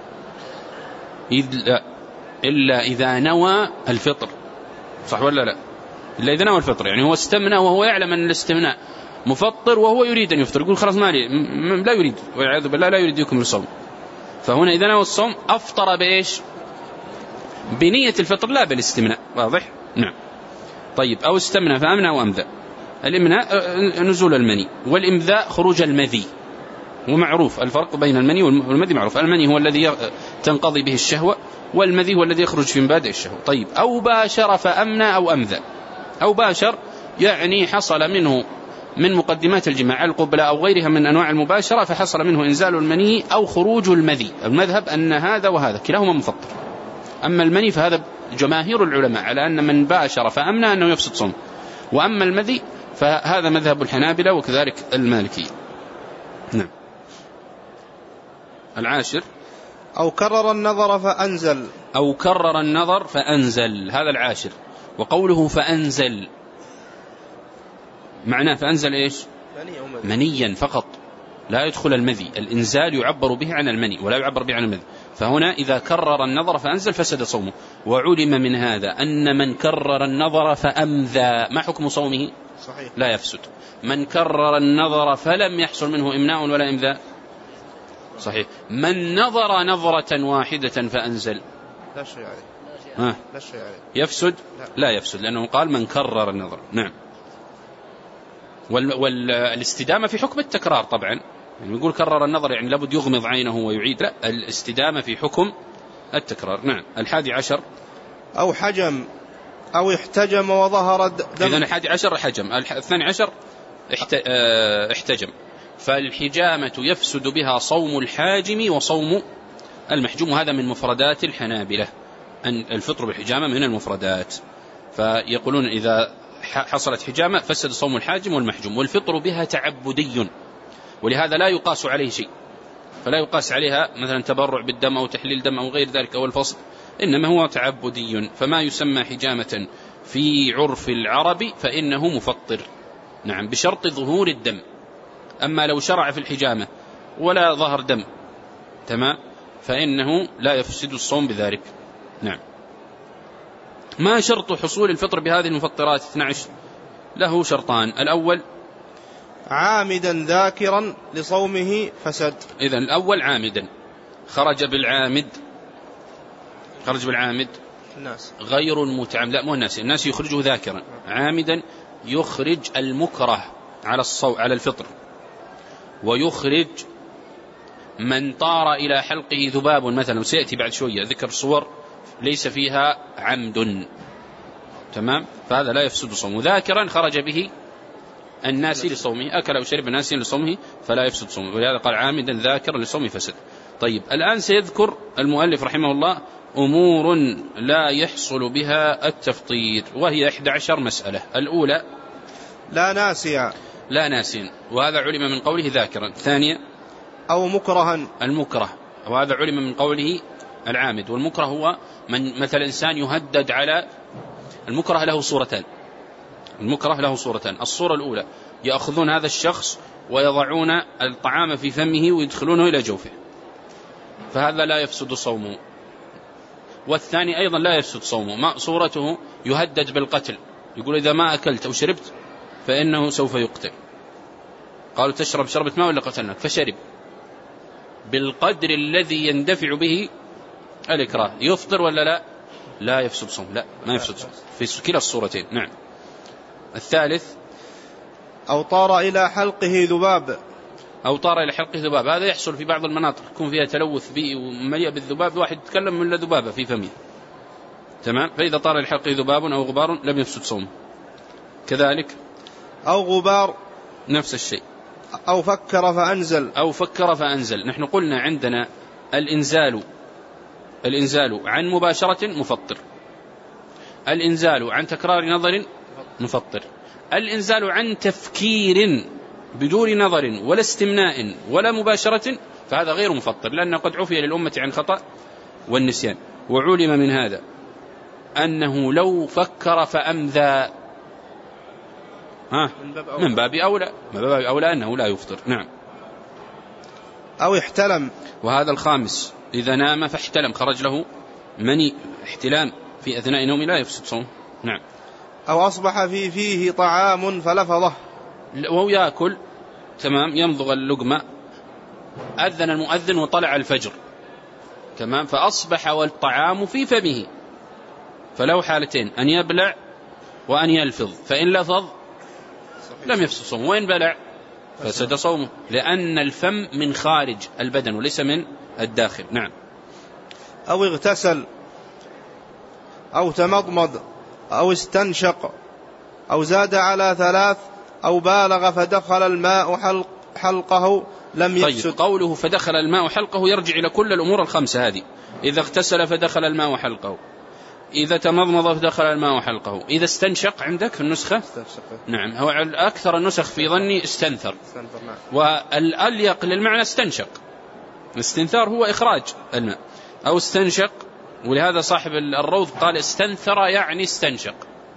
إلا, إلا إذا نوى الفطر، صح ولا لا؟ إلا إذا نوى الفطر، يعني هو استمنى وهو يعلم أن الاستمناء مفطر وهو يريد أن يفطر، يقول خلاص مالي، لا يريد، والعياذ بالله لا يريد يكمل الصوم. فهنا إذا نوى الصوم أفطر بإيش؟ بنية الفطر لا بالاستمناء، واضح؟ نعم. طيب، أو استمنى فأمنى وأمذى. الإمناء نزول المني، والإمذاء خروج المذي، ومعروف الفرق بين المني والمذي معروف. المني هو الذي تنقضي به الشهوة، والمذي هو الذي يخرج في مبادئ الشهوة. طيب، أو باشر فأمنى أو أمذى. أو باشر يعني حصل منه من مقدمات الجماع القبلة أو غيرها من أنواع المباشرة، فحصل منه إنزال المني أو خروج المذي. المذهب أن هذا وهذا كلاهما مفطر. أما المني فهذا جماهير العلماء على أن من باشر فأمنى أنه يفسد صوم، وأما المذي فهذا مذهب الحنابلة وكذلك المالكي. نعم. العاشر أو كرر النظر فأنزل. أو كرر النظر فأنزل، هذا العاشر. وقوله فأنزل معناه فأنزل إيش؟ منيا فقط، لا يدخل المذي. الإنزال يعبر به عن المني ولا يعبر به عن المذي. فهنا إذا كرر النظر فأنزل فسد صومه. وعلم من هذا أن من كرر النظر فأمذى ما حكم صومه؟ صحيح، لا يفسد. من كرر النظر فلم يحصل منه إمناء ولا إمذاء؟ صحيح. من نظر نظرة واحدة فأنزل لا شيء عليه. ها. لا شيء عليه. يفسد؟ لا. لا يفسد، لأنه قال من كرر النظر. نعم. والاستدامة في حكم التكرار طبعا، يعني يقول كرر النظر يعني لابد يغمض عينه ويعيد، لا، الاستدامة في حكم التكرار. نعم. الحادي عشر أو حجم أو احتجم وظهر دم. إذن الحادي عشر حجم، الثاني عشر احتجم. فالحجامة يفسد بها صوم الحاجم وصوم المحجوم، وهذا من مفردات الحنابلة، أن الفطر بالحجامة من المفردات. فيقولون إذا حصلت حجامة فسد صوم الحاجم والمحجوم، والفطر بها تعبدي، ولهذا لا يقاس عليه شيء، فلا يقاس عليها مثلا تبرع بالدم أو تحليل دم أو غير ذلك أو الفصل، إنما هو تعبدي. فما يسمى حجامة في عرف العرب فإنه مفطر، نعم، بشرط ظهور الدم. أما لو شرع في الحجامة ولا ظهر دم، تمام، فإنه لا يفسد الصوم بذلك. نعم. ما شرط حصول الفطر بهذه المفطرات؟ اثني عشر له شرطان. الأول عامدا ذاكرا لصومه فسد. إذن الأول عامدا، خرج بالعامد، خرج بالعامد الناس غير المتعمد، لا مو الناس، الناس يخرجه ذاكرا. عامدا يخرج المكره على الصو على الفطر، ويخرج من طار إلى حلقه ذباب مثلا، سيأتي بعد شوية ذكر صور ليس فيها عمد، تمام، فهذا لا يفسد صومه. ذاكرا خرج به الناس لصومه، أكل أو شرب الناس لصومه فلا يفسد صومه، ولهذا قال عامدا ذاكرا لصومه فسد. طيب الآن سيذكر المؤلف رحمه الله أمور لا يحصل بها التفطير، وهي إحدى عشر مسألة. الأولى لا ناسيا، لا ناسيا، وهذا علم من قوله ذاكرا. ثانيا أو مكرها، المكره، وهذا علم من قوله العامد. والمكره هو من مثل إنسان يهدد على، المكره له صورتان، المكره له صورتان. الصورة الأولى يأخذون هذا الشخص ويضعون الطعام في فمه ويدخلونه إلى جوفه، فهذا لا يفسد صومه. والثاني أيضا لا يفسد صومه، ما صورته يهدد بالقتل، يقول إذا ما أكلت أو شربت فإنه سوف يقتل. قالوا تشرب شربة ماء ولا قتلناك؟ فشرب بالقدر الذي يندفع به الإكراه. يفطر ولا لا؟ لا يفسد صوم، لا ما يفسد صوم في كلا الصورتين. نعم. الثالث أو طار إلى حلقه ذباب، أو طار إلى حلقه ذباب، هذا يحصل في بعض المناطق يكون فيها تلوث بيئي ومليء بالذباب، واحد يتكلم من ذبابة في فمه، تمام، فإذا طار إلى حلقه ذباب أو غبار لم يفسد صومه. كذلك أو غبار نفس الشيء، أو فكر فأنزل، أو فكر فأنزل. نحن قلنا عندنا الإنزال، الإنزال عن مباشرة مفطر، الإنزال عن تكرار نظر مفطر، الإنزال عن تفكير بدون نظر ولا استمناء ولا مباشرة فهذا غير مفطر، لأنه قد عفي للأمة عن خطأ والنسيان. وعلم من هذا أنه لو فكر فأمذى ها من باب أولى، من باب أولى أنه لا يفطر. نعم. أو احتلم، وهذا الخامس إذا نام فاحتلم، خرج له مني احتلام في أثناء نومه لا يفسد صوم. نعم. أو أصبح في فيه طعام فلفظه، وهو يأكل، تمام، يمضغ اللقمة، أذن المؤذن وطلع الفجر، تمام، فأصبح والطعام في فمه، فله حالتين، أن يبلع وأن يلفظ، فإن لفظ لم يفسد صومه، وإن بلع فسد صومه، لأن الفم من خارج البدن وليس من الداخل. نعم. أو اغتسل، أو تمضمض، أو استنشق، أو زاد على ثلاث، أو بالغ فدخل الماء حلق حلقه لم يفسد. طيب قوله فدخل الماء حلقه يرجع إلى كل الأمور الخمسة هذه، إذا اغتسل فدخل الماء حلقه، إذا تمضمض فدخل الماء حلقه، إذا استنشق عندك في النسخة استنشق. نعم، هو أكثر النسخ في ظني استنثر، والأليق للمعنى استنشق، الاستنثار هو إخراج الماء، أو استنشق، ولهذا صاحب الروض قال استنثر يعني استنشق.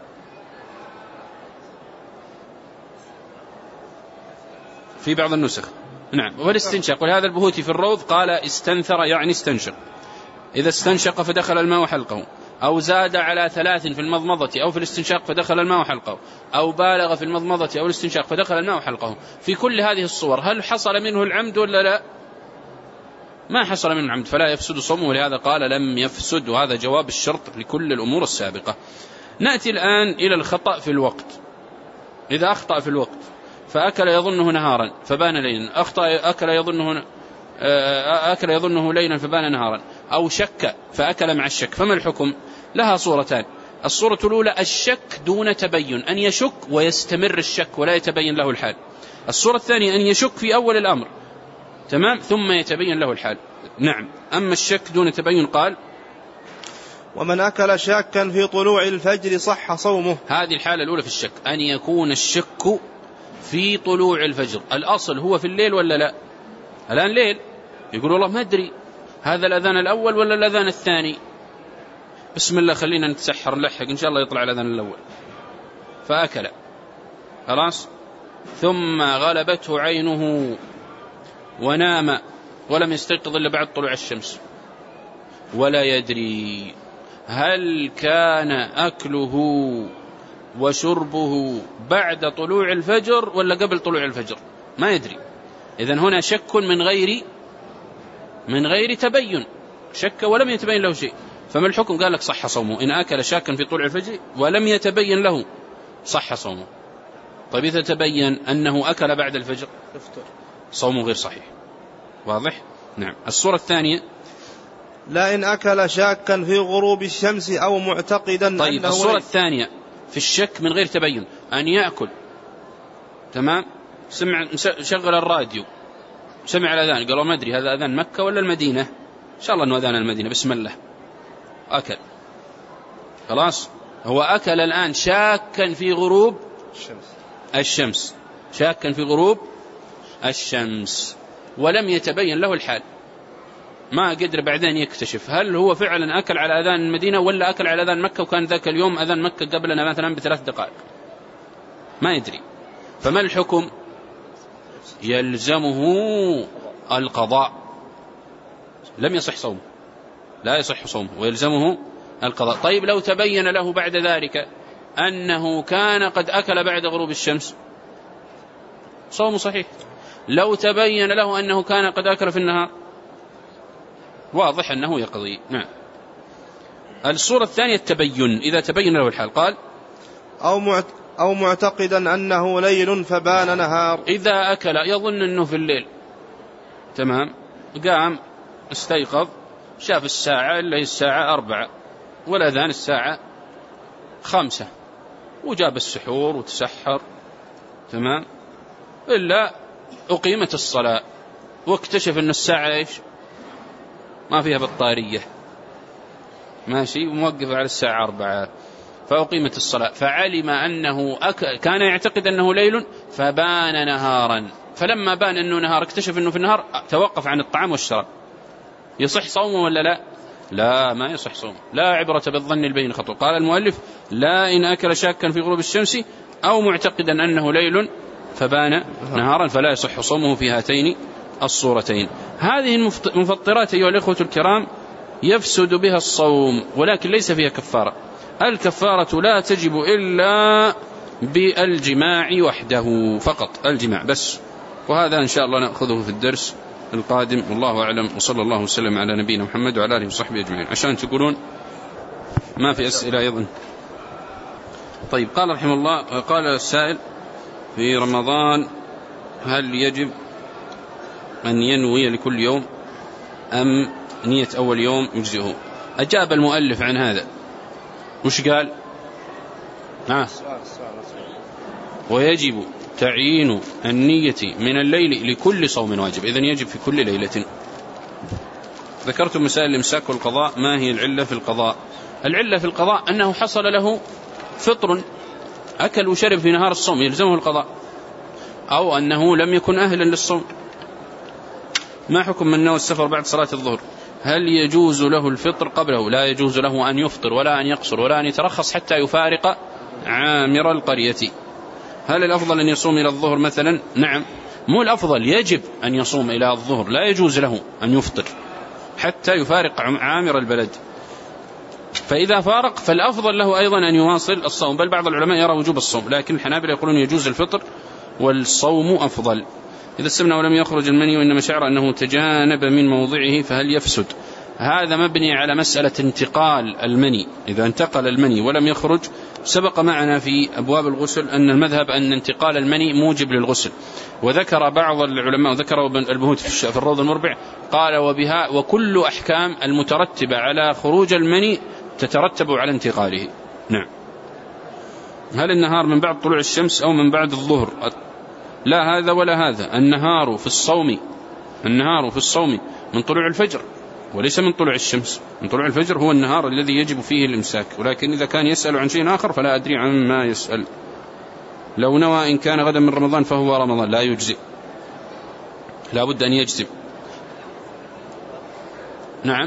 في بعض النسخ نعم، والاستنشاق، ولهذا البهوتي في الروض قال استنثر يعني استنشق. إذا استنشق فدخل الماء حلقه، أو زاد على ثلاث في المضمضة أو في الاستنشاق فدخل الماء حلقه، أو بالغ في المضمضة أو الاستنشاق فدخل الماء حلقه. في كل هذه الصور هل حصل منه العمد ولا لا؟ ما حصل منه العمد، فلا يفسد صومه، ولهذا قال لم يفسد، وهذا جواب الشرط لكل الأمور السابقة. نأتي الآن إلى الخطأ في الوقت. إذا أخطأ في الوقت فأكل يظنه نهارا فبان ليلا، أخطأ أكل يظنه أكل يظنه ليلا فبان نهارا، أو شك فأكل مع الشك، فما الحكم؟ لها صورتان. الصورة الأولى الشك دون تبين، أن يشك ويستمر الشك ولا يتبين له الحال. الصورة الثانية أن يشك في أول الأمر، تمام، ثم يتبين له الحال. نعم. أما الشك دون تبين قال ومن أكل شاكا في طلوع الفجر صح صومه. هذه الحالة الأولى في الشك، أن يكون الشك في طلوع الفجر. الأصل هو في الليل ولا لا؟ الآن ليل، يقول والله ما أدري هذا الأذان الأول ولا الأذان الثاني، بسم الله خلينا نتسحر نلحق إن شاء الله يطلع الأذان الأول، فأكل خلاص، ثم غلبته عينه ونام ولم يستيقظ إلا بعد طلوع الشمس، ولا يدري هل كان أكله وشربه بعد طلوع الفجر ولا قبل طلوع الفجر؟ ما يدري. إذن هنا شك من غير من غير تبين، شك ولم يتبين له شيء، فما الحكم؟ قال لك صح صومه إن أكل شاكا في طلوع الفجر ولم يتبين له، صح صومه. طيب إذا تبين أنه أكل بعد الفجر صومه غير صحيح. واضح؟ نعم. الصورة الثانية، لا إن أكل شاكا في غروب الشمس أو معتقدا. طيب الصورة لي... الثانية في الشك من غير تبين، أن يأكل تمام، سمع شغل الراديو، سمع الأذان، قالوا ما أدري هذا أذان مكة ولا المدينة، إن شاء الله أنه أذان المدينة، بسم الله، أكل خلاص. هو أكل الآن شاكا في غروب الشمس, الشمس. شاكا في غروب الشمس ولم يتبين له الحال، ما قدر بعدين يكتشف هل هو فعلا أكل على أذان المدينة ولا أكل على أذان مكة، وكان ذاك اليوم أذان مكة قبلنا مثلا بثلاث دقائق، ما يدري. فما الحكم؟ يلزمه القضاء، لم يصح صومه، لا يصح صومه ويلزمه القضاء. طيب لو تبين له بعد ذلك أنه كان قد أكل بعد غروب الشمس، صومه صحيح. لو تبين له أنه كان قد أكل في النهار، واضح أنه يقضي. نعم. الصورة الثانية التبين، إذا تبين له الحال قال أو معت... أو معتقدا أنه ليل فبان نهار. إذا أكل يظن أنه في الليل تمام، قام استيقظ شاف الساعة اللي هي الساعة أربعة والأذان الساعة خمسة، وجاب السحور وتسحر تمام، إلا أقيمت الصلاة واكتشف أن الساعة إيش؟ ما فيها بطارية، ماشي، وموقف على الساعة أربعة، فأقيمت الصلاة، فعلم أنه أك... كان يعتقد أنه ليل فبان نهارا، فلما بان أنه نهار اكتشف أنه في النهار، توقف عن الطعام والشراب، يصح صومه ولا لا؟ لا، ما يصح صومه، لا عبرة بالظن البين خطأ. قال المؤلف لا إن أكل شاكا في غروب الشمس أو معتقدا أنه ليل فبان نهارا فلا يصح صومه في هاتين الصورتين. هذه المفطرات أيها الإخوة الكرام يفسد بها الصوم، ولكن ليس فيها كفارة. الكفارة لا تجب إلا بالجماع وحده فقط، الجماع بس. وهذا إن شاء الله نأخذه في الدرس القادم، والله أعلم، وصلى الله وسلم على نبينا محمد وعلى آله وصحبه أجمعين. عشان تقولون ما في أسئلة أيضا. طيب، قال رحمه الله، قال السائل في رمضان هل يجب أن ينوي لكل يوم أم نية أول يوم يجزئه؟ أجاب المؤلف عن هذا، وش قال؟ آه. ويجب تعيين النية من الليل لكل صوم واجب، إذن يجب في كل ليلة. ذكرت مسائل الإمساك والقضاء. ما هي العلة في القضاء؟ العلة في القضاء أنه حصل له فطر، أكل وشرب في نهار الصوم، يلزمه القضاء، أو أنه لم يكن أهلا للصوم. ما حكم من نوى السفر بعد صلاة الظهر؟ هل يجوز له الفطر قبله؟ لا يجوز له أن يفطر ولا أن يقصر ولا أن يترخص حتى يفارق عامر القرية. هل الأفضل أن يصوم إلى الظهر مثلا؟ نعم، مو الأفضل، يجب أن يصوم إلى الظهر، لا يجوز له أن يفطر حتى يفارق عامر البلد. فإذا فارق فالأفضل له أيضا أن يواصل الصوم، بل بعض العلماء يرى وجوب الصوم، لكن الحنابلة يقولون يجوز الفطر والصوم أفضل. إذا استمنى ولم يخرج المني وإنما شعر أنه تجانب من موضعه فهل يفسد؟ هذا مبني على مسألة انتقال المني. إذا انتقل المني ولم يخرج، سبق معنا في أبواب الغسل أن المذهب أن انتقال المني موجب للغسل، وذكر بعض العلماء، وذكر البهوت في الروض المربع، قال وبها وكل أحكام المترتبة على خروج المني تترتب على انتقاله. نعم. هل النهار من بعد طلوع الشمس أو من بعد الظهر؟ لا هذا ولا هذا، النهار في الصوم النهار في الصوم من طلوع الفجر وليس من طلوع الشمس. من طلوع الفجر هو النهار الذي يجب فيه الإمساك، ولكن إذا كان يسأل عن شيء آخر فلا أدري عما يسأل. لو نوى إن كان غدا من رمضان فهو رمضان، لا يجزئ، لا بد أن يجزم. نعم،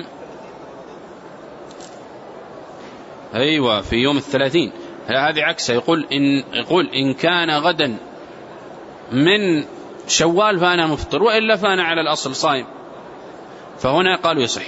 أيوة، في يوم الثلاثين. هذه عكسه، يقول إن, يقول إن كان غدا من شوال فأنا مفطر، وإلا فأنا على الأصل صائم، فهنا قالوا يصح.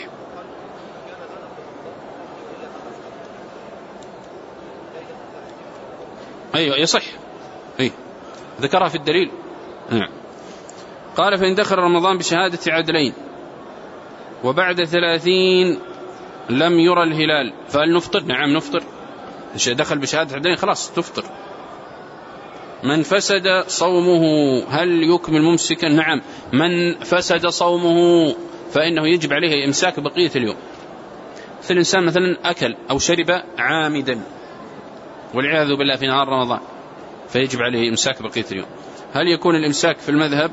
أيوة يصح، أي ذكرها في الدليل. نعم. قال فإن دخل رمضان بشهادة عدلين وبعد ثلاثين لم يرى الهلال فهل نفطر؟ نعم نفطر. دخل بشهادة عدلين خلاص تفطر. من فسد صومه هل يكمل ممسكا؟ نعم. من فسد صومه فإنه يجب عليه إمساك بقية اليوم. مثل الإنسان مثلا أكل أو شرب عامدا والعياذ بالله في نهار رمضان فيجب عليه إمساك بقية اليوم. هل يكون الإمساك في المذهب؟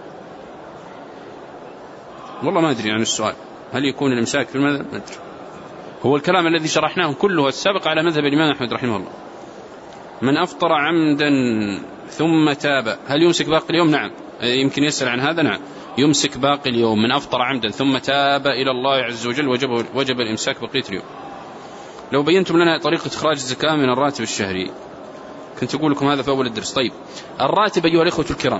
والله ما أدري عن السؤال. هل يكون الإمساك في المذهب؟ ما أدري. هو الكلام الذي شرحناه كله السابق على مذهب الإمام أحمد رحمه الله. من أفطر عمدا ثم تاب هل يمسك باقي اليوم؟ نعم. يمكن يسأل عن هذا. نعم يمسك باقي اليوم. من أفطر عمدا ثم تاب إلى الله عز وجل وجب, وجب الإمساك بقية اليوم. لو بينتم لنا طريقة إخراج الزكاة من الراتب الشهري كنت أقول لكم هذا في أول الدرس. طيب الراتب أيها الإخوة الكرام،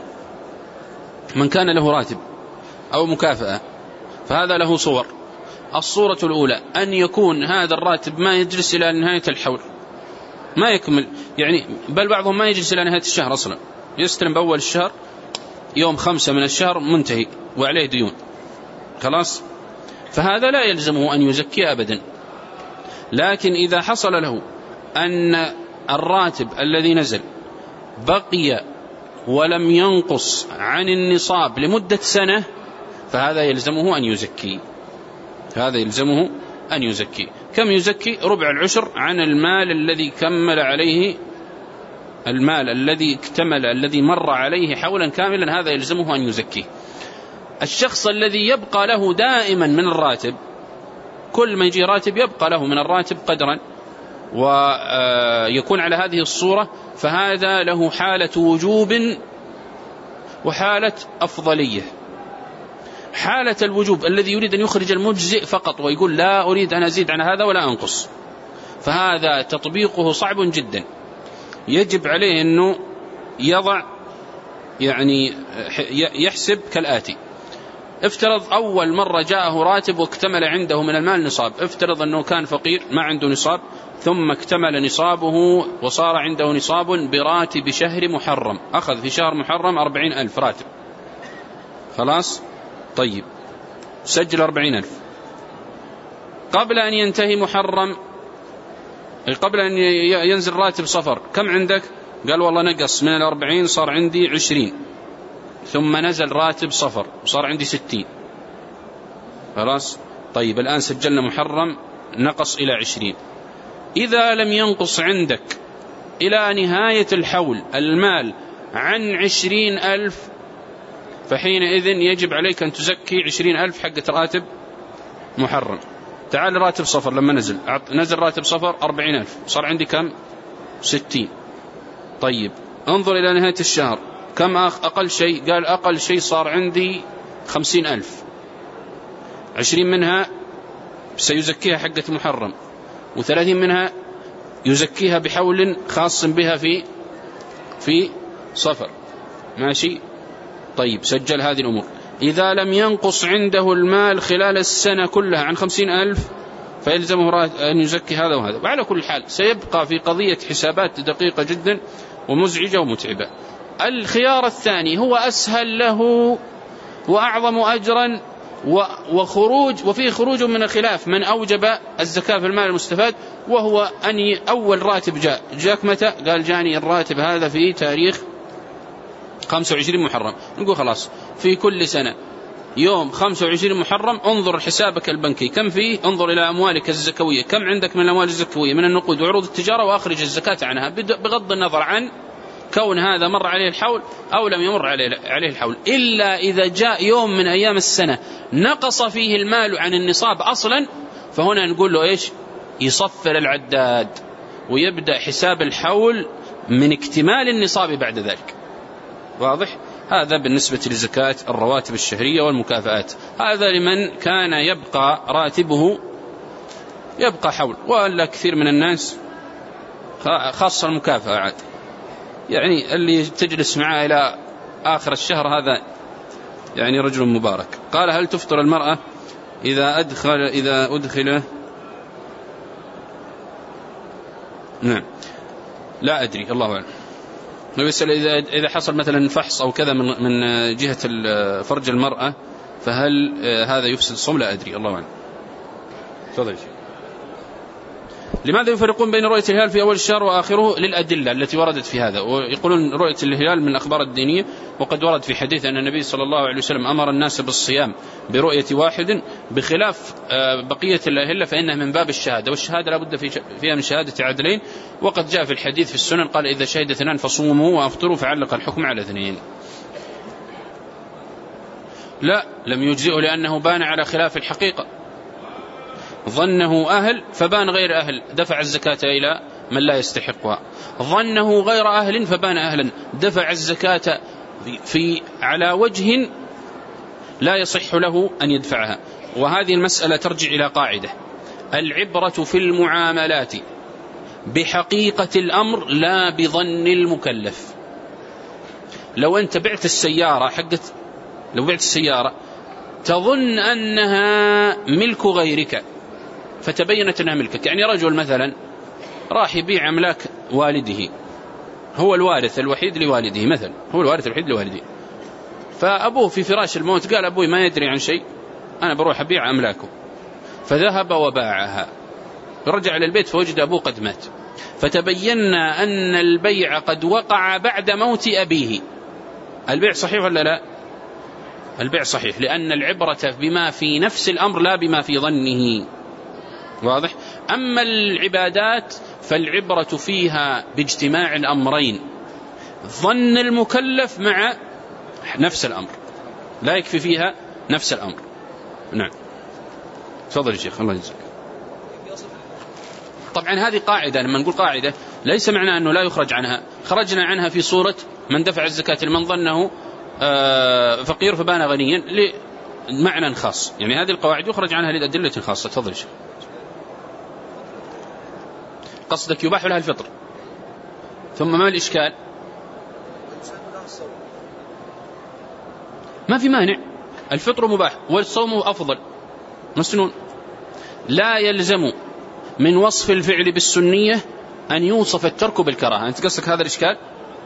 من كان له راتب أو مكافأة فهذا له صور. الصورة الأولى أن يكون هذا الراتب ما يجلس إلى نهاية الحول، ما يكمل، يعني بل بعضهم ما يجلس إلى نهاية الشهر أصلا، يستلم بأول الشهر يوم خمسة من الشهر منتهي وعليه ديون خلاص، فهذا لا يلزمه أن يزكي أبدا. لكن إذا حصل له أن الراتب الذي نزل بقي ولم ينقص عن النصاب لمدة سنة فهذا يلزمه أن يزكي. هذا يلزمه أن يزكي. كم يزكي؟ ربع العشر عن المال الذي كمل عليه، المال الذي اكتمل الذي مر عليه حولا كاملا، هذا يلزمه أن يزكيه. الشخص الذي يبقى له دائما من الراتب، كل ما يجي راتب يبقى له من الراتب قدرا ويكون على هذه الصورة، فهذا له حالة وجوب وحالة أفضلية. حالة الوجوب الذي يريد أن يخرج المجزئ فقط ويقول لا أريد أن أزيد عن هذا ولا أنقص، فهذا تطبيقه صعب جدا. يجب عليه أنه يضع يعني يحسب كالآتي: افترض أول مرة جاءه راتب واكتمل عنده من المال نصاب، افترض أنه كان فقير ما عنده نصاب ثم اكتمل نصابه وصار عنده نصاب براتب شهر محرم، أخذ في شهر محرم أربعين ألف راتب خلاص. طيب سجل أربعين ألف. قبل أن ينتهي محرم، قبل أن ينزل راتب صفر، كم عندك؟ قال والله نقص من الأربعين صار عندي عشرين، ثم نزل راتب صفر وصار عندي ستين خلاص. طيب الآن سجلنا محرم نقص إلى عشرين. إذا لم ينقص عندك إلى نهاية الحول المال عن عشرين ألف فحينئذ يجب عليك أن تزكي عشرين ألف حقة راتب محرم. تعال راتب صفر لما نزل نزل راتب صفر أربعين ألف، صار عندي كم؟ ستين. طيب انظر إلى نهاية الشهر كم أقل شيء؟ قال أقل شيء صار عندي خمسين ألف، عشرين منها سيزكيها حقة محرم وثلاثين منها يزكيها بحول خاص بها في في صفر ماشي. طيب سجل هذه الأمور. إذا لم ينقص عنده المال خلال السنة كلها عن خمسين ألف فيلزمه أن يزكي هذا وهذا. وعلى كل حال سيبقى في قضية حسابات دقيقة جدا ومزعجة ومتعبة. الخيار الثاني هو أسهل له وأعظم أجرا وخروج وفيه خروج من الخلاف من أوجب الزكاة في المال المستفاد، وهو أن أول راتب جاء جاك متى؟ قال جاني الراتب هذا في تاريخ خمسة وعشرين محرم. نقول خلاص في كل سنة يوم خمسة وعشرين محرم انظر حسابك البنكي كم فيه، انظر إلى أموالك الزكوية كم عندك من الأموال الزكوية من النقود وعروض التجارة وأخرج الزكاة عنها، بغض النظر عن كون هذا مر عليه الحول أو لم يمر عليه الحول. إلا إذا جاء يوم من أيام السنة نقص فيه المال عن النصاب أصلا، فهنا نقول له إيش؟ يصفر العداد ويبدأ حساب الحول من اكتمال النصاب بعد ذلك. واضح؟ هذا بالنسبة لزكاة الرواتب الشهرية والمكافآت. هذا لمن كان يبقى راتبه يبقى حول، ولا كثير من الناس خاصة المكافأة عاد، يعني اللي تجلس معه إلى آخر الشهر هذا يعني رجل مبارك. قال هل تفطر المرأة إذا أدخل إذا أدخل نعم لا أدري الله أعلم. يسأل إذا إذا حصل مثلا فحص أو كذا من من جهة فرج المرأة فهل هذا يفسد الصوم؟ لا أدري الله أعلم. تفضل. لماذا يفرقون بين رؤية الهلال في أول الشهر وآخره؟ للأدلة التي وردت في هذا، ويقولون رؤية الهلال من الأخبار الدينية، وقد ورد في حديث أن النبي صلى الله عليه وسلم أمر الناس بالصيام برؤية واحد، بخلاف بقية الأهلة فإنها من باب الشهادة، والشهادة لا بد فيها من شهادة عدلين، وقد جاء في الحديث في السنن قال إذا شهد اثنان فصوموا وأفطروا، فعلق الحكم على اثنين. لا، لم يجزئه لأنه بان على خلاف الحقيقة، ظنه أهل فبان غير أهل، دفع الزكاة إلى من لا يستحقها، ظنه غير أهل فبان أهلا، دفع الزكاة في على وجه لا يصح له أن يدفعها. وهذه المسألة ترجع إلى قاعدة: العبرة في المعاملات بحقيقة الأمر لا بظن المكلف. لو أنت بعت السيارة حقت لو بعت السيارة تظن أنها ملك غيرك فتبينت أنها ملكك، يعني رجل مثلا راح يبيع أملاك والده، هو الوارث الوحيد لوالده مثلا، هو الوارث الوحيد لوالده، فأبوه في فراش الموت قال أبوي ما يدري عن شيء، أنا بروح أبيع أملاكه، فذهب وباعها، رجع للبيت فوجد أبوه قد مات، فتبينا أن البيع قد وقع بعد موت أبيه. البيع صحيح ولا لا؟ البيع صحيح، لأن العبرة بما في نفس الأمر لا بما في ظنه. واضح؟ أما العبادات فالعبرة فيها باجتماع الأمرين، ظن المكلف مع نفس الأمر، لا يكفي فيها نفس الأمر. نعم. تفضل يا شيخ الله يجزاك. طبعا هذه قاعدة، لما نقول قاعدة ليس معنى أنه لا يخرج عنها، خرجنا عنها في صورة من دفع الزكاة لمن ظنه فقير فبان غنيا لمعنى خاص، يعني هذه القواعد يخرج عنها للأدلة الخاصة. تفضل يا شيخ. قصدك يباح لها الفطر، ثم ما الإشكال؟ ما في مانع، الفطر مباح والصوم أفضل مسنون، لا يلزم من وصف الفعل بالسنية أن يوصف الترك بالكراهة. أنت قصدك هذا الإشكال؟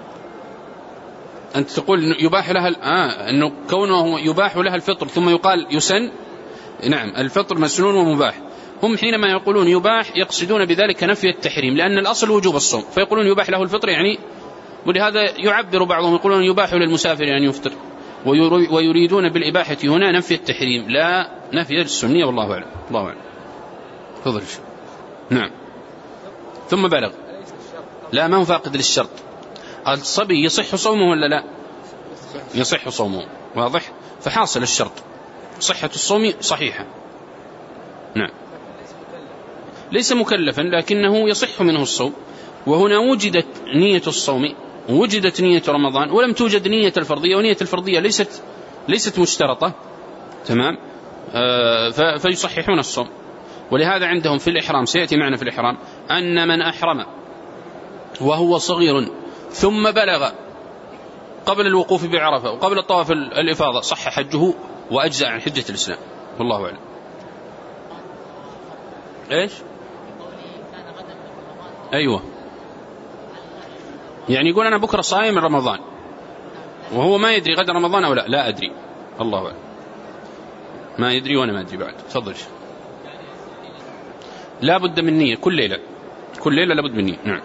أنت تقول يباح لها آه أنه كونه يباح لها الفطر ثم يقال يسن. نعم، الفطر مسنون ومباح. هم حينما يقولون يباح يقصدون بذلك نفي التحريم، لأن الأصل وجوب الصوم، فيقولون يباح له الفطر يعني، ولهذا يعبر بعضهم يقولون يباح للمسافر أن يفطر، ويريدون بالإباحة هنا نفي التحريم لا نفي السنية. والله أعلم. الله أعلم. تفضل. نعم. ثم بلغ، لا ما هو فاقد للشرط. الصبي يصح صومه ولا لا؟ يصح صومه. واضح؟ فحاصل الشرط صحة الصوم صحيحة. نعم. ليس مكلفا لكنه يصح منه الصوم، وهنا وجدت نية الصوم، وجدت نية رمضان، ولم توجد نية الفرضية، ونية الفرضية ليست ليست مشترطة. تمام. آه فيصححون الصوم. ولهذا عندهم في الإحرام، سيأتي معنا في الإحرام، أن من أحرم وهو صغير ثم بلغ قبل الوقوف بعرفة وقبل الطواف الإفاضة صح حجه وأجزأ عن حجة الإسلام. والله أعلم. إيش؟ أيوة، يعني يقول أنا بكرة صايم من رمضان وهو ما يدري غدا رمضان أو لا. لا أدري، الله أعلم، ما يدري وأنا ما أدري بعد. تفضل. لا بد من نية كل ليلة، كل ليلة لا بد من نية. نعم.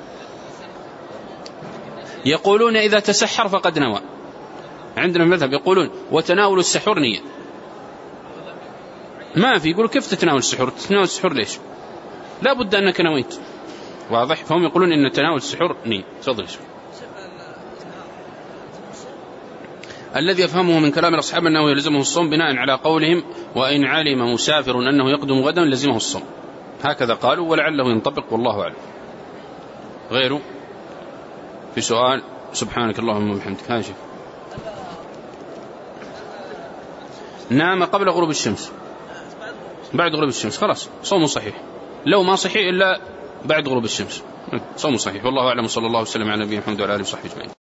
يقولون إذا تسحر فقد نوى، عندنا المذهب يقولون وتناول السحور نية. ما في يقولوا كيف تتناول السحور؟ تتناول السحور ليش؟ لا بد أنك نويت. واضح؟ فهم يقولون إن تناول السحور نية. تفضل. الذي يفهمه من كلام الأصحاب أنه يلزمه الصوم بناء على قولهم وإن علم مسافر أنه يقدم غدا لزمه الصوم، هكذا قالوا ولعله ينطبق، والله أعلم. غيره في سؤال؟ سبحانك اللهم وبحمدك. هاشم نام قبل غروب الشمس، بعد غروب الشمس خلاص صومه صحيح، لو ما صحيح إلا بعد غروب الشمس صومه صحيح. والله أعلم، صلى الله وسلم على نبينا محمد وعلى آله وصحبه أجمعين.